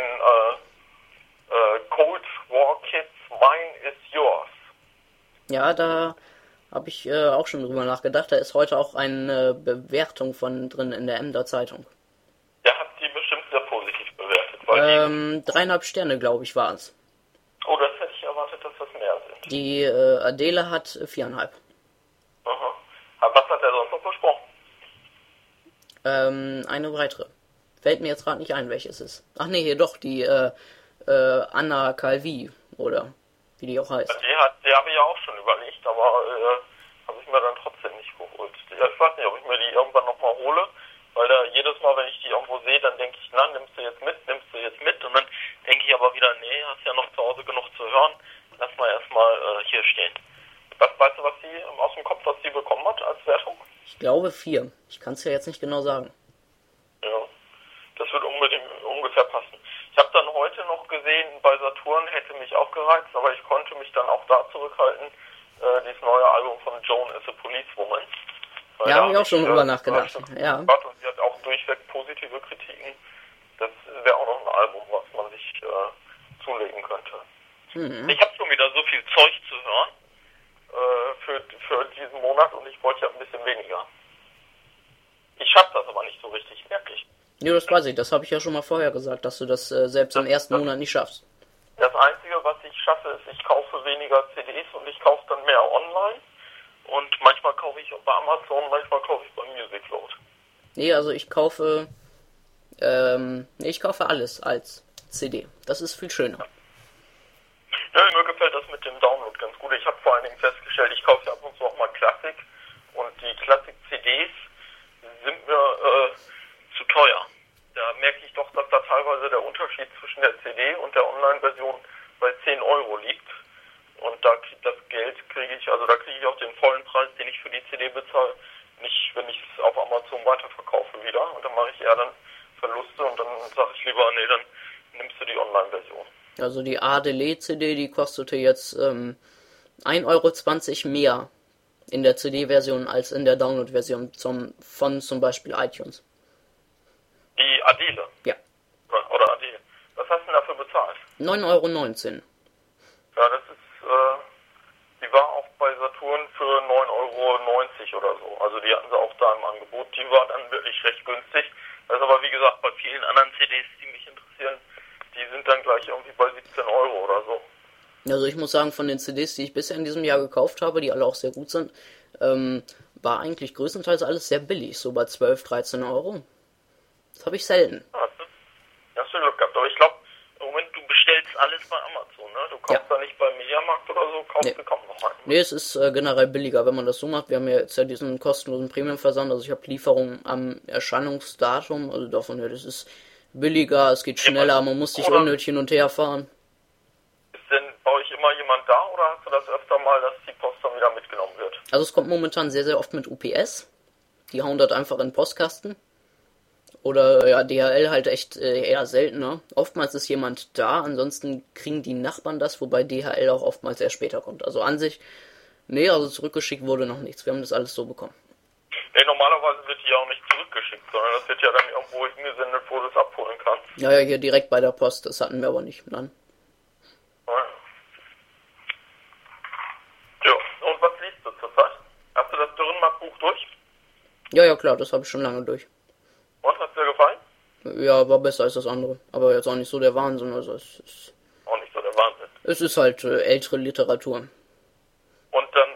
Cold War Kids, Mine is Yours. Ja, da habe ich auch schon drüber nachgedacht. Da ist heute auch eine Bewertung von drin in der Emder Zeitung. Der hat die bestimmt sehr positiv bewertet. Weil 3,5 Sterne, glaube ich, war es. oh, das hätte ich erwartet, dass das mehr sind. Die Adele hat 4,5. Aha. Aber was hat er sonst noch besprochen? Eine weitere. Fällt mir jetzt gerade nicht ein, welches ist. Ach nee, hier doch, die Anna Calvi, oder wie die auch heißt. Die habe ich ja auch schon überlegt, aber habe ich mir dann trotzdem nicht geholt. Ja, ich weiß nicht, ob ich mir die irgendwann nochmal hole, weil da jedes Mal, wenn ich die irgendwo sehe, dann denke ich, na, nimmst du jetzt mit, und dann denke ich aber wieder, nee, hast ja noch zu Hause genug zu hören, lass mal erstmal hier stehen. Weißt du, was sie aus dem Kopf, was sie bekommen hat als Wertung? Ich glaube 4. Ich kann es ja jetzt nicht genau sagen. Ja, das wird ungefähr passen. Ich habe dann heute noch gesehen, bei Saturn hätte mich auch gereizt, aber ich konnte mich dann auch da zurückhalten, dieses neue Album von Joan is a Policewoman. Ja, habe ich auch schon drüber nachgedacht. Ja. Und sie hat auch durchweg positive Kritiken. Das wäre auch noch ein Album, was man sich zulegen könnte. Mhm. Ich habe schon wieder so viel Zeug zu hören für diesen Monat und ich wollte ja ein bisschen weniger. Ich schaffe das aber nicht so richtig, merke ich. Ja, das weiß ich. Das habe ich ja schon mal vorher gesagt, dass du das selbst im ersten Monat nicht schaffst. Das Einzige, was ich schaffe, ist, ich kaufe weniger CDs und ich kaufe dann mehr online. Und manchmal kaufe ich bei Amazon, manchmal kaufe ich bei Musicload. Nee, also ich kaufe alles als CD. Das ist viel schöner. Ja, mir gefällt das mit dem Download ganz gut. Ich habe vor allen Dingen festgestellt, ich kaufe ja ab und zu auch mal Klassik und die Klassik-CDs sind mir zu teuer. Da merke ich doch, dass da teilweise der Unterschied zwischen der CD und der Online-Version bei 10 Euro liegt. Und da das Geld kriege ich, also da kriege ich auch den vollen Preis, den ich für die CD bezahle, nicht, wenn ich es auf Amazon weiterverkaufe wieder. Und dann mache ich eher dann Verluste und dann sage ich lieber, nee, dann nimmst du die Online-Version. Also die Adele-CD, die kostete jetzt 1,20 € mehr in der CD-Version als in der Download-Version von zum Beispiel iTunes. Die Adele? Ja. Oder Adele. Was hast du denn dafür bezahlt? 9,19 €. Ja, das ist, die war auch bei Saturn für 9,90 € oder so. Also die hatten sie auch da im Angebot. Die war dann wirklich recht günstig. Das ist aber wie gesagt bei vielen anderen CDs, die mich interessieren, die sind dann gleich irgendwie bei 17 € oder so. Also ich muss sagen, von den CDs, die ich bisher in diesem Jahr gekauft habe, die alle auch sehr gut sind, war eigentlich größtenteils alles sehr billig, so bei 12, 13 €. Das habe ich selten. Ja, hast du Glück gehabt. Aber ich glaube, im Moment, du bestellst alles bei Amazon, ne? Du kaufst da nicht beim Mediamarkt oder so, kaufst du kaum noch einen. Nee, es ist generell billiger, wenn man das so macht. Wir haben ja jetzt ja diesen kostenlosen Premium-Versand, also ich habe Lieferung am Erscheinungsdatum, also davon her, das ist billiger, es geht schneller, man muss nicht unnötig hin und her fahren. Ist denn bei euch immer jemand da oder hast du das öfter mal, dass die Post dann wieder mitgenommen wird? Also es kommt momentan sehr, sehr oft mit UPS. Die hauen das einfach in den Postkasten. Oder ja, DHL halt echt eher seltener. Oftmals ist jemand da, ansonsten kriegen die Nachbarn das, wobei DHL auch oftmals erst später kommt. Also an sich, nee, also zurückgeschickt wurde noch nichts. Wir haben das alles so bekommen. Nee, normalerweise wird die ja auch nicht zurückgeschickt, sondern das wird ja dann irgendwo hingesendet, wo du es abholen kannst. Ja, hier direkt bei der Post, das hatten wir aber nicht. Nein. Ja, und was liest du zurzeit? Hast du das Dürrenmatt-Buch durch? Ja, klar, das habe ich schon lange durch. Und, hat's dir gefallen? Ja, war besser als das andere. Aber jetzt auch nicht so der Wahnsinn. Also es ist Auch nicht so der Wahnsinn. Es ist halt ältere Literatur. Und dann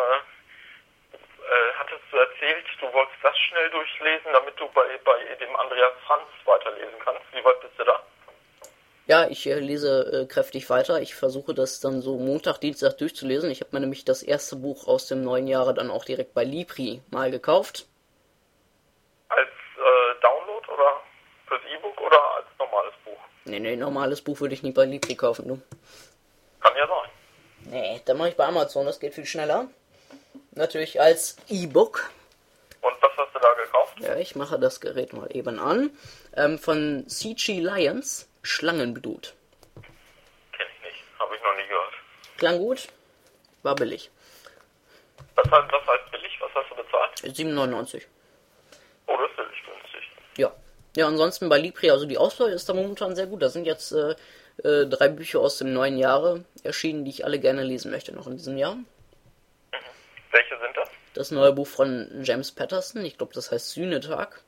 hattest du erzählt, du wolltest das schnell durchlesen, damit du bei dem Andreas Franz weiterlesen kannst. Wie weit bist du da? Ja, ich lese kräftig weiter. Ich versuche das dann so Montag, Dienstag durchzulesen. Ich habe mir nämlich das erste Buch aus dem neuen Jahre dann auch direkt bei Libri mal gekauft. Als Download oder fürs E-Book oder als normales Buch? Nee, normales Buch würde ich nicht bei Libri kaufen, du. Kann ja sein. Nee, dann mache ich bei Amazon, das geht viel schneller. Natürlich als E-Book. Und was hast du da gekauft? Ja, ich mache das Gerät mal eben an. Von CG Lions, Schlangenblut. Kenn ich nicht, habe ich noch nie gehört. Klang gut, war billig. Was heißt billig? Was hast du bezahlt? 7,99. Oh, das ist wirklich günstig. Ja. Ja, ansonsten bei Libri, also die Auswahl ist da momentan sehr gut. Da sind jetzt 3 Bücher aus dem neuen Jahre erschienen, die ich alle gerne lesen möchte noch in diesem Jahr. Mhm. Welche sind das? Das neue Buch von James Patterson, ich glaube, das heißt Sühnetag.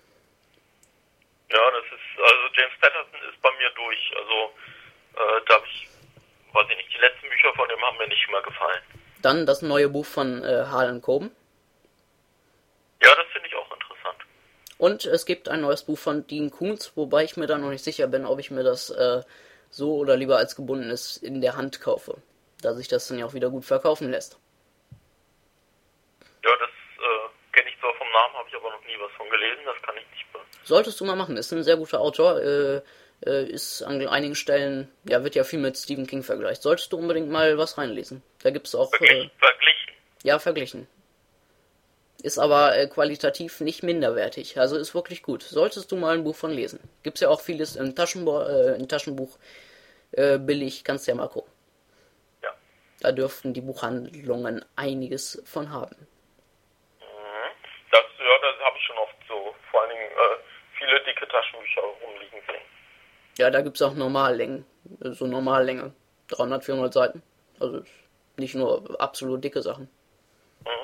Ja, also James Patterson ist bei mir durch. Also, da habe ich, weiß ich nicht, die letzten Bücher von dem haben mir nicht mehr gefallen. Dann das neue Buch von Harlan Coben. Ja, das finde ich auch interessant. Und es gibt ein neues Buch von Dean Koontz, wobei ich mir da noch nicht sicher bin, ob ich mir das so oder lieber als gebundenes in der Hand kaufe. Da sich das dann ja auch wieder gut verkaufen lässt. Ja, das kenne ich zwar vom Namen, habe ich aber noch nie was von gelesen, das kann ich nicht mehr. Solltest du mal machen, ist ein sehr guter Autor, ist an einigen Stellen, ja, wird ja viel mit Stephen King vergleicht. Solltest du unbedingt mal was reinlesen. Da gibt's auch... Verglichen? Ja, verglichen. Ist aber qualitativ nicht minderwertig, also ist wirklich gut. Solltest du mal ein Buch von lesen. Gibt's ja auch vieles im Taschenbuch billig, kannst ja mal gucken. Ja. Da dürften die Buchhandlungen einiges von haben. Das habe ich schon oft so, vor allen Dingen viele dicke Taschenbücher rumliegen sehen. Ja, da gibt's auch Normallängen, so Normallänge, 300, 400 Seiten. Also nicht nur absolut dicke Sachen. Mhm.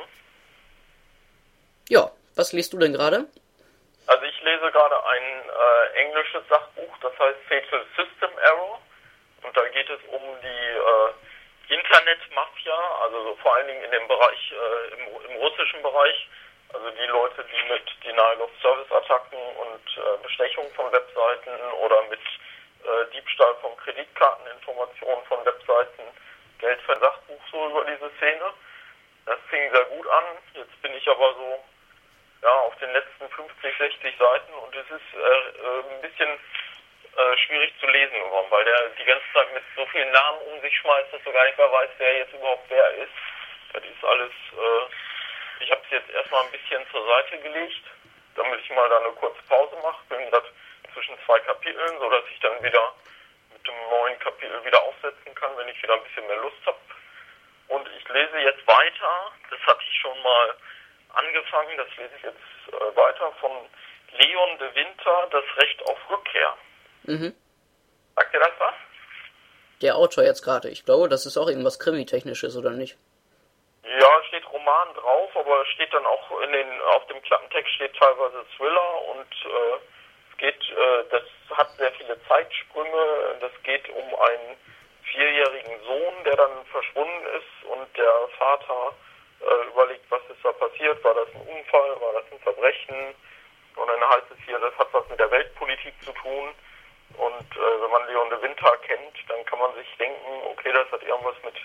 Ja, was liest du denn gerade? Also ich lese gerade ein englisches Sachbuch, das heißt Fatal System Error. Und da geht es um die Internet-Mafia, also so vor allen Dingen in dem Bereich, im russischen Bereich. Also die Leute, die mit Denial-of-Service-Attacken und Bestechung von Webseiten oder mit Diebstahl von Kreditkarteninformationen von Webseiten Geld für ein Sachbuch so über diese Szene. Das fing sehr gut an. Jetzt bin ich aber so auf den letzten 50, 60 Seiten und es ist ein bisschen schwierig zu lesen geworden, weil der die ganze Zeit mit so vielen Namen um sich schmeißt, dass du gar nicht mehr weißt, wer jetzt überhaupt wer ist. Das ist alles, ich habe es jetzt erstmal ein bisschen zur Seite gelegt, damit ich mal da eine kurze Pause mache. Bin gerade zwischen 2 Kapiteln, sodass ich dann wieder mit dem neuen Kapitel wieder aufsetzen kann, wenn ich wieder ein bisschen mehr Lust habe. Und ich lese jetzt weiter, das hatte ich schon mal angefangen, das lese ich jetzt weiter, von Leon de Winter, Das Recht auf Rückkehr. Mhm. Sagt dir das was? Der Autor jetzt gerade, ich glaube, das ist auch irgendwas Krimi-Technisches, oder nicht? Ja, steht Roman drauf, aber steht dann auch auf dem Klappentext steht teilweise Thriller und es geht, das hat sehr viele Zeitsprünge, das geht um einen 4-jährigen Sohn, der dann verschwunden ist und der Vater überlegt, was ist da passiert, war das ein Unfall, war das ein Verbrechen und dann heißt es hier, das hat was mit der Weltpolitik zu tun und wenn man Leon de Winter kennt, dann kann man sich denken, okay, das hat irgendwas mit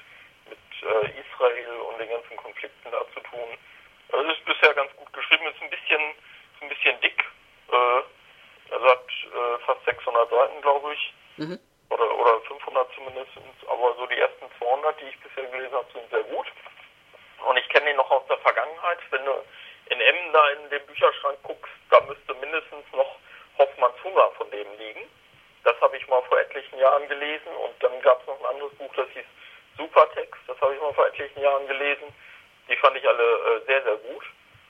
Israel und den ganzen Konflikten da zu tun. Also es ist bisher ganz gut geschrieben, ist ein bisschen dick, also hat fast 600 Seiten, glaube ich, oder 500 zumindest, aber so die ersten 200, die ich bisher gelesen habe, sind sehr gut. Und ich kenne ihn noch aus der Vergangenheit. Wenn du in Emmen da in den Bücherschrank guckst, da müsste mindestens noch Hoffmanns Hunger von dem liegen. Das habe ich mal vor etlichen Jahren gelesen und dann gab es noch ein anderes Buch, das hieß Supertext. Das habe ich mal vor etlichen Jahren gelesen. Die fand ich alle sehr, sehr gut.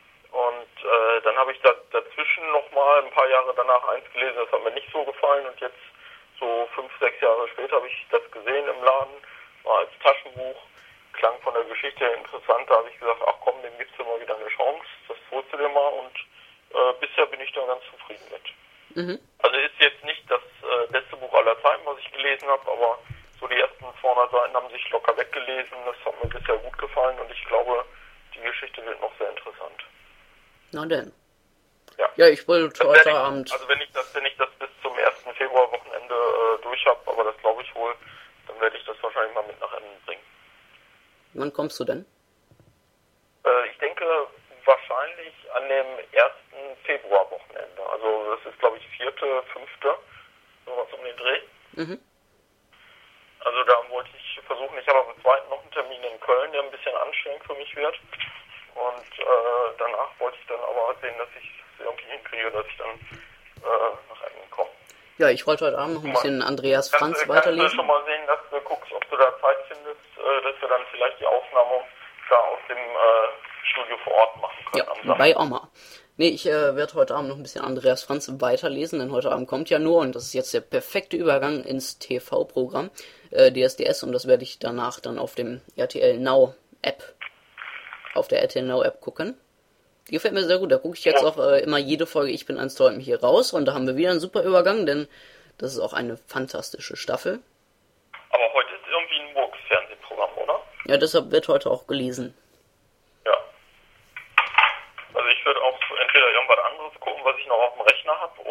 Und dann habe ich dazwischen noch mal ein paar Jahre danach eins gelesen, das hat mir nicht so gefallen und jetzt so 5, 6 Jahre später habe ich das gesehen im Laden, war als Taschenbuch, klang von der Geschichte her interessant, da habe ich gesagt, ach komm, dem gibst du mal wieder eine Chance, das holst du dir mal und bisher bin ich da ganz zufrieden mit. Also ist jetzt nicht das beste Buch aller Zeiten, was ich gelesen habe, aber so die ersten 200 Seiten haben sich locker weggelesen, das hat mir bisher gut gefallen und ich glaube, die Geschichte wird noch sehr interessant. Na denn. Ja, Ja, ich wollte heute Abend... Also wenn ich das bis zum 1. Februar-Wochenende nicht habe, aber das glaube ich wohl, dann werde ich das wahrscheinlich mal mit nach Emden bringen. Wann kommst du denn? Ich denke wahrscheinlich an dem 1. Februarwochenende. Also das ist glaube ich 4., 5., sowas um den Dreh. Mhm. Also da wollte ich versuchen, ich habe am 2. noch einen Termin in Köln, der ein bisschen anstrengend für mich wird. Und danach wollte ich dann aber sehen, dass ich es irgendwie hinkriege, dass ich dann nach Emden komme. Ja, ich wollte heute Abend noch ein bisschen Andreas Franz weiterlesen. Kannst du schon mal sehen, dass du guckst, ob du da Zeit findest, dass wir dann vielleicht die Aufnahme da aus dem Studio vor Ort machen können. Ja, bei Oma. Nee, ich werde heute Abend noch ein bisschen Andreas Franz weiterlesen, denn heute Abend kommt ja nur, und das ist jetzt der perfekte Übergang ins TV-Programm, DSDS, und das werde ich danach dann auf dem RTL Now App, auf der RTL Now App gucken. Die gefällt mir sehr gut, da gucke ich jetzt auch immer jede Folge Ich bin ein Träumen hier raus, und da haben wir wieder einen super Übergang, denn das ist auch eine fantastische Staffel. Aber heute ist irgendwie ein Murks-Fernsehprogramm, oder? Ja, deshalb wird heute auch gelesen. Ja. Also ich würde auch entweder irgendwas anderes gucken, was ich noch auf dem Rechner habe,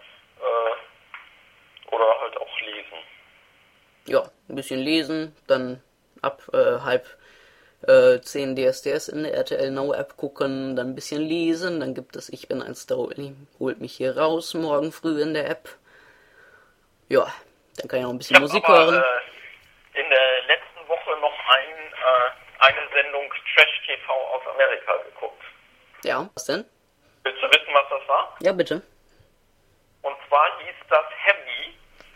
oder halt auch lesen. Ja, ein bisschen lesen, dann ab 9:30 DSDS in der RTL Now App gucken, dann ein bisschen lesen, dann gibt es Ich bin ein Star, holt mich hier raus, morgen früh in der App. Ja, dann kann ich noch ein bisschen Musik hören. In der letzten Woche noch eine Sendung Trash TV aus Amerika geguckt. Ja, was denn? Willst du wissen, was das war? Ja, bitte. Und zwar hieß das Heavy,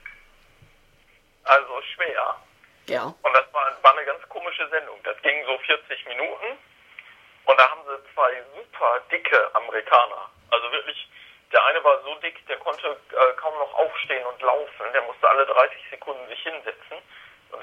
also schwer. Ja. Und das war eine ganz komische Sendung. Das ging so 40 Minuten. Und da haben sie 2 super dicke Amerikaner. Also wirklich, der eine war so dick, der konnte kaum noch aufstehen und laufen. Der musste alle 30 Sekunden sich hinsetzen. Und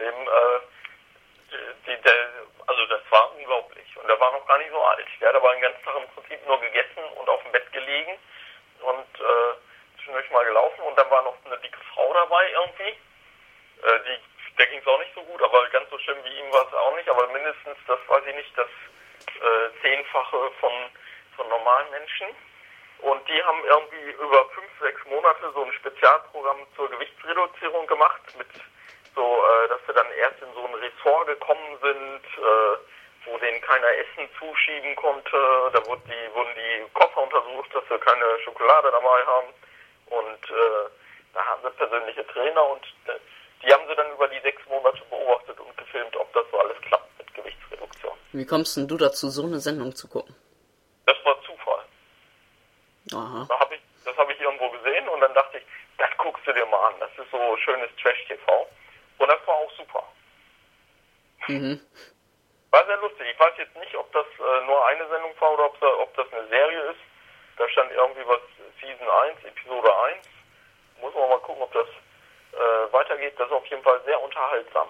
also das war unglaublich. Und der war noch gar nicht so alt. Der hat aber den ganzen Tag im Prinzip nur gegessen und auf dem Bett gelegen. Und zwischendurch mal gelaufen. Und dann war noch eine dicke Frau dabei irgendwie. Der ging es auch nicht so gut, aber ganz so schlimm wie ihm war es auch nicht. Aber mindestens, das weiß ich nicht, das 10-fache von normalen Menschen. Und die haben irgendwie über 5, 6 Monate so ein Spezialprogramm zur Gewichtsreduzierung gemacht, mit so, dass sie dann erst in so ein Ressort gekommen sind, wo denen keiner Essen zuschieben konnte. Da wurden die Koffer untersucht, dass sie keine Schokolade dabei haben. Und da haben sie persönliche Trainer, und die haben sie dann über die 6 Monate beobachtet und gefilmt, ob das so alles klappt mit Gewichtsreduktion. Wie kommst denn du dazu, so eine Sendung zu gucken? Das war Zufall. Aha. Das habe ich irgendwo gesehen, und dann dachte ich, das guckst du dir mal an. Das ist so schönes Trash-TV. Und das war auch super. Mhm. War sehr lustig. Ich weiß jetzt nicht, ob das nur eine Sendung war oder ob das eine Serie ist. Da stand irgendwie was Season 1, Episode 1. Muss man mal gucken, ob das weitergeht. Das ist auf jeden Fall sehr unterhaltsam.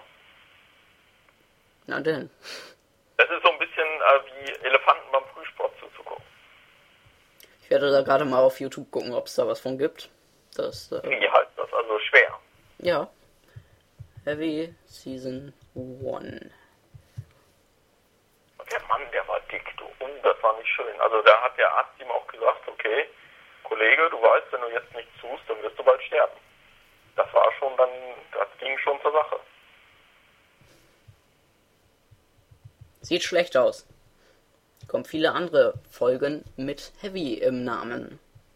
Na denn. Das ist so ein bisschen wie Elefanten beim Frühsport zuzugucken. Ich werde da gerade mal auf YouTube gucken, ob es da was von gibt. Wie heißt das? Also schwer. Ja. Heavy Season 1. Und der Mann, der war dick, du. Das war nicht schön. Also da hat der Arzt ihm auch gesagt, okay, Kollege, du weißt, wenn du jetzt nichts tust, dann wirst du bald sterben. Das war schon dann, das ging schon zur Sache. Sieht schlecht aus. Kommen viele andere Folgen mit Heavy im Namen.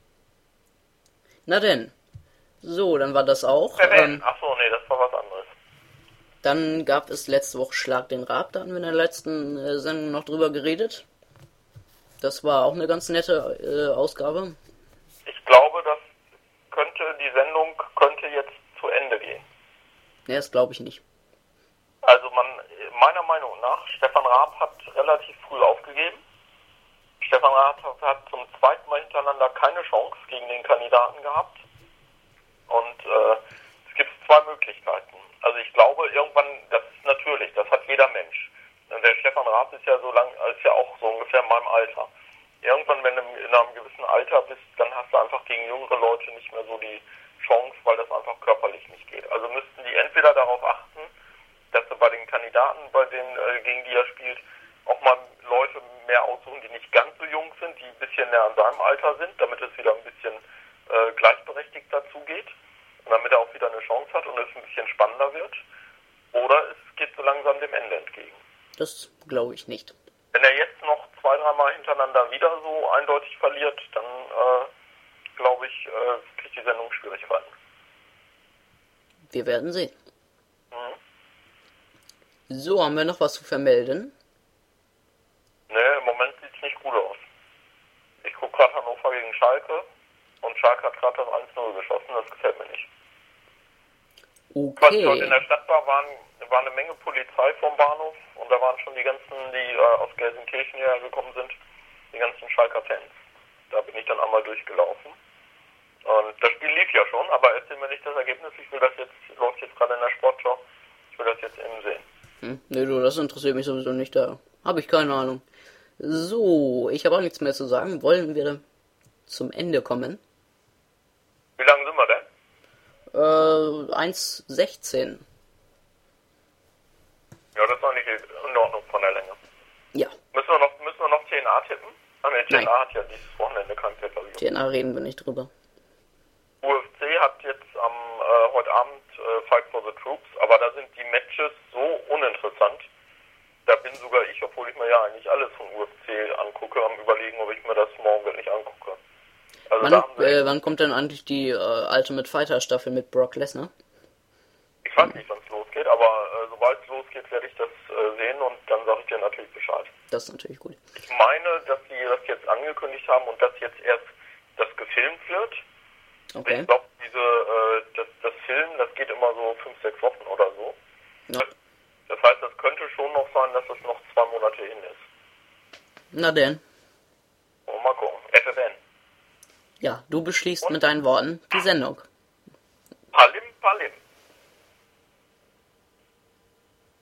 Na denn. So, dann war das auch. Achso, nee, das war was anderes. Dann gab es letzte Woche Schlag den Raab, da hatten wir in der letzten Sendung noch drüber geredet. Das war auch eine ganz nette Ausgabe. Ich glaube, die Sendung könnte jetzt zu Ende gehen. Ne, das glaube ich nicht. Also meiner Meinung nach, Stefan Raab hat relativ früh aufgegeben. Stefan Raab hat zum 2. Mal hintereinander keine Chance gegen den Kandidaten gehabt. Und es gibt 2 Möglichkeiten. Also ich glaube, irgendwann, das ist natürlich, das hat jeder Mensch. Und der Stefan Raab ist ja ist ja auch so ungefähr in meinem Alter. Irgendwann, wenn du in einem gewissen Alter bist, dann hast du einfach gegen jüngere Leute nicht mehr so die Chance, weil das einfach körperlich nicht geht. Also müssten die entweder darauf achten, dass sie bei den Kandidaten, gegen die er spielt, auch mal Leute mehr aussuchen, die nicht ganz so jung sind, die ein bisschen näher an seinem Alter sind, damit es wieder ein bisschen gleichberechtigt dazu geht. Und damit er auch wieder eine Chance hat und es ein bisschen spannender wird. Oder es geht so langsam dem Ende entgegen. Das glaube ich nicht. Wenn er jetzt noch 2-3 Mal hintereinander wieder so eindeutig verliert, dann glaube ich, kriegt die Sendung Schwierigkeiten. Wir werden sehen. So, haben wir noch was zu vermelden? Ne, im Moment sieht es nicht gut aus. Ich gucke gerade Hannover gegen Schalke und Schalke hat gerade das 1-0 geschossen, das gefällt mir nicht. Okay. Heute in der Stadtbar war eine Menge Polizei vom Bahnhof und da waren schon die ganzen, die aus Gelsenkirchen hierher gekommen sind, die ganzen Schalker Fans. Da bin ich dann einmal durchgelaufen. Und das Spiel lief ja schon, aber erzähl mir nicht das Ergebnis. Läuft jetzt gerade in der Sportschau. Ich will das jetzt eben sehen. Nee, du, das interessiert mich sowieso nicht, da habe ich keine Ahnung. So, ich habe auch nichts mehr zu sagen. Wollen wir zum Ende kommen? Wie lange sind wir denn? 1,16. Ja, das ist eigentlich in Ordnung von der Länge. Ja. Müssen wir noch TNA tippen? TNA hat ja dieses Wochenende kein Pay-Per-View. TNA reden wir nicht drüber. UFC hat jetzt heute Abend Fight for the Troops, aber da sind die Matches so uninteressant. Da bin sogar ich, obwohl ich mir ja eigentlich alles von UFC angucke, am Überlegen, ob ich mir das morgen wirklich angucke. Also wann kommt denn eigentlich die Ultimate Fighter Staffel mit Brock Lesnar? Ich weiß nicht, wann es losgeht, aber sobald es losgeht, werde ich das sehen und dann sage ich dir natürlich Bescheid. Das ist natürlich gut. Ich meine, dass sie das jetzt angekündigt haben und dass jetzt erst das gefilmt wird. Okay. Ich glaube, das Film, das geht immer so 5-6 Wochen oder so. Ja. Das heißt, das könnte schon noch sein, dass es noch 2 Monate hin ist. Na denn. Und mal gucken. FFN. Ja, du beschließt mit deinen Worten die Sendung. Palim, Palim.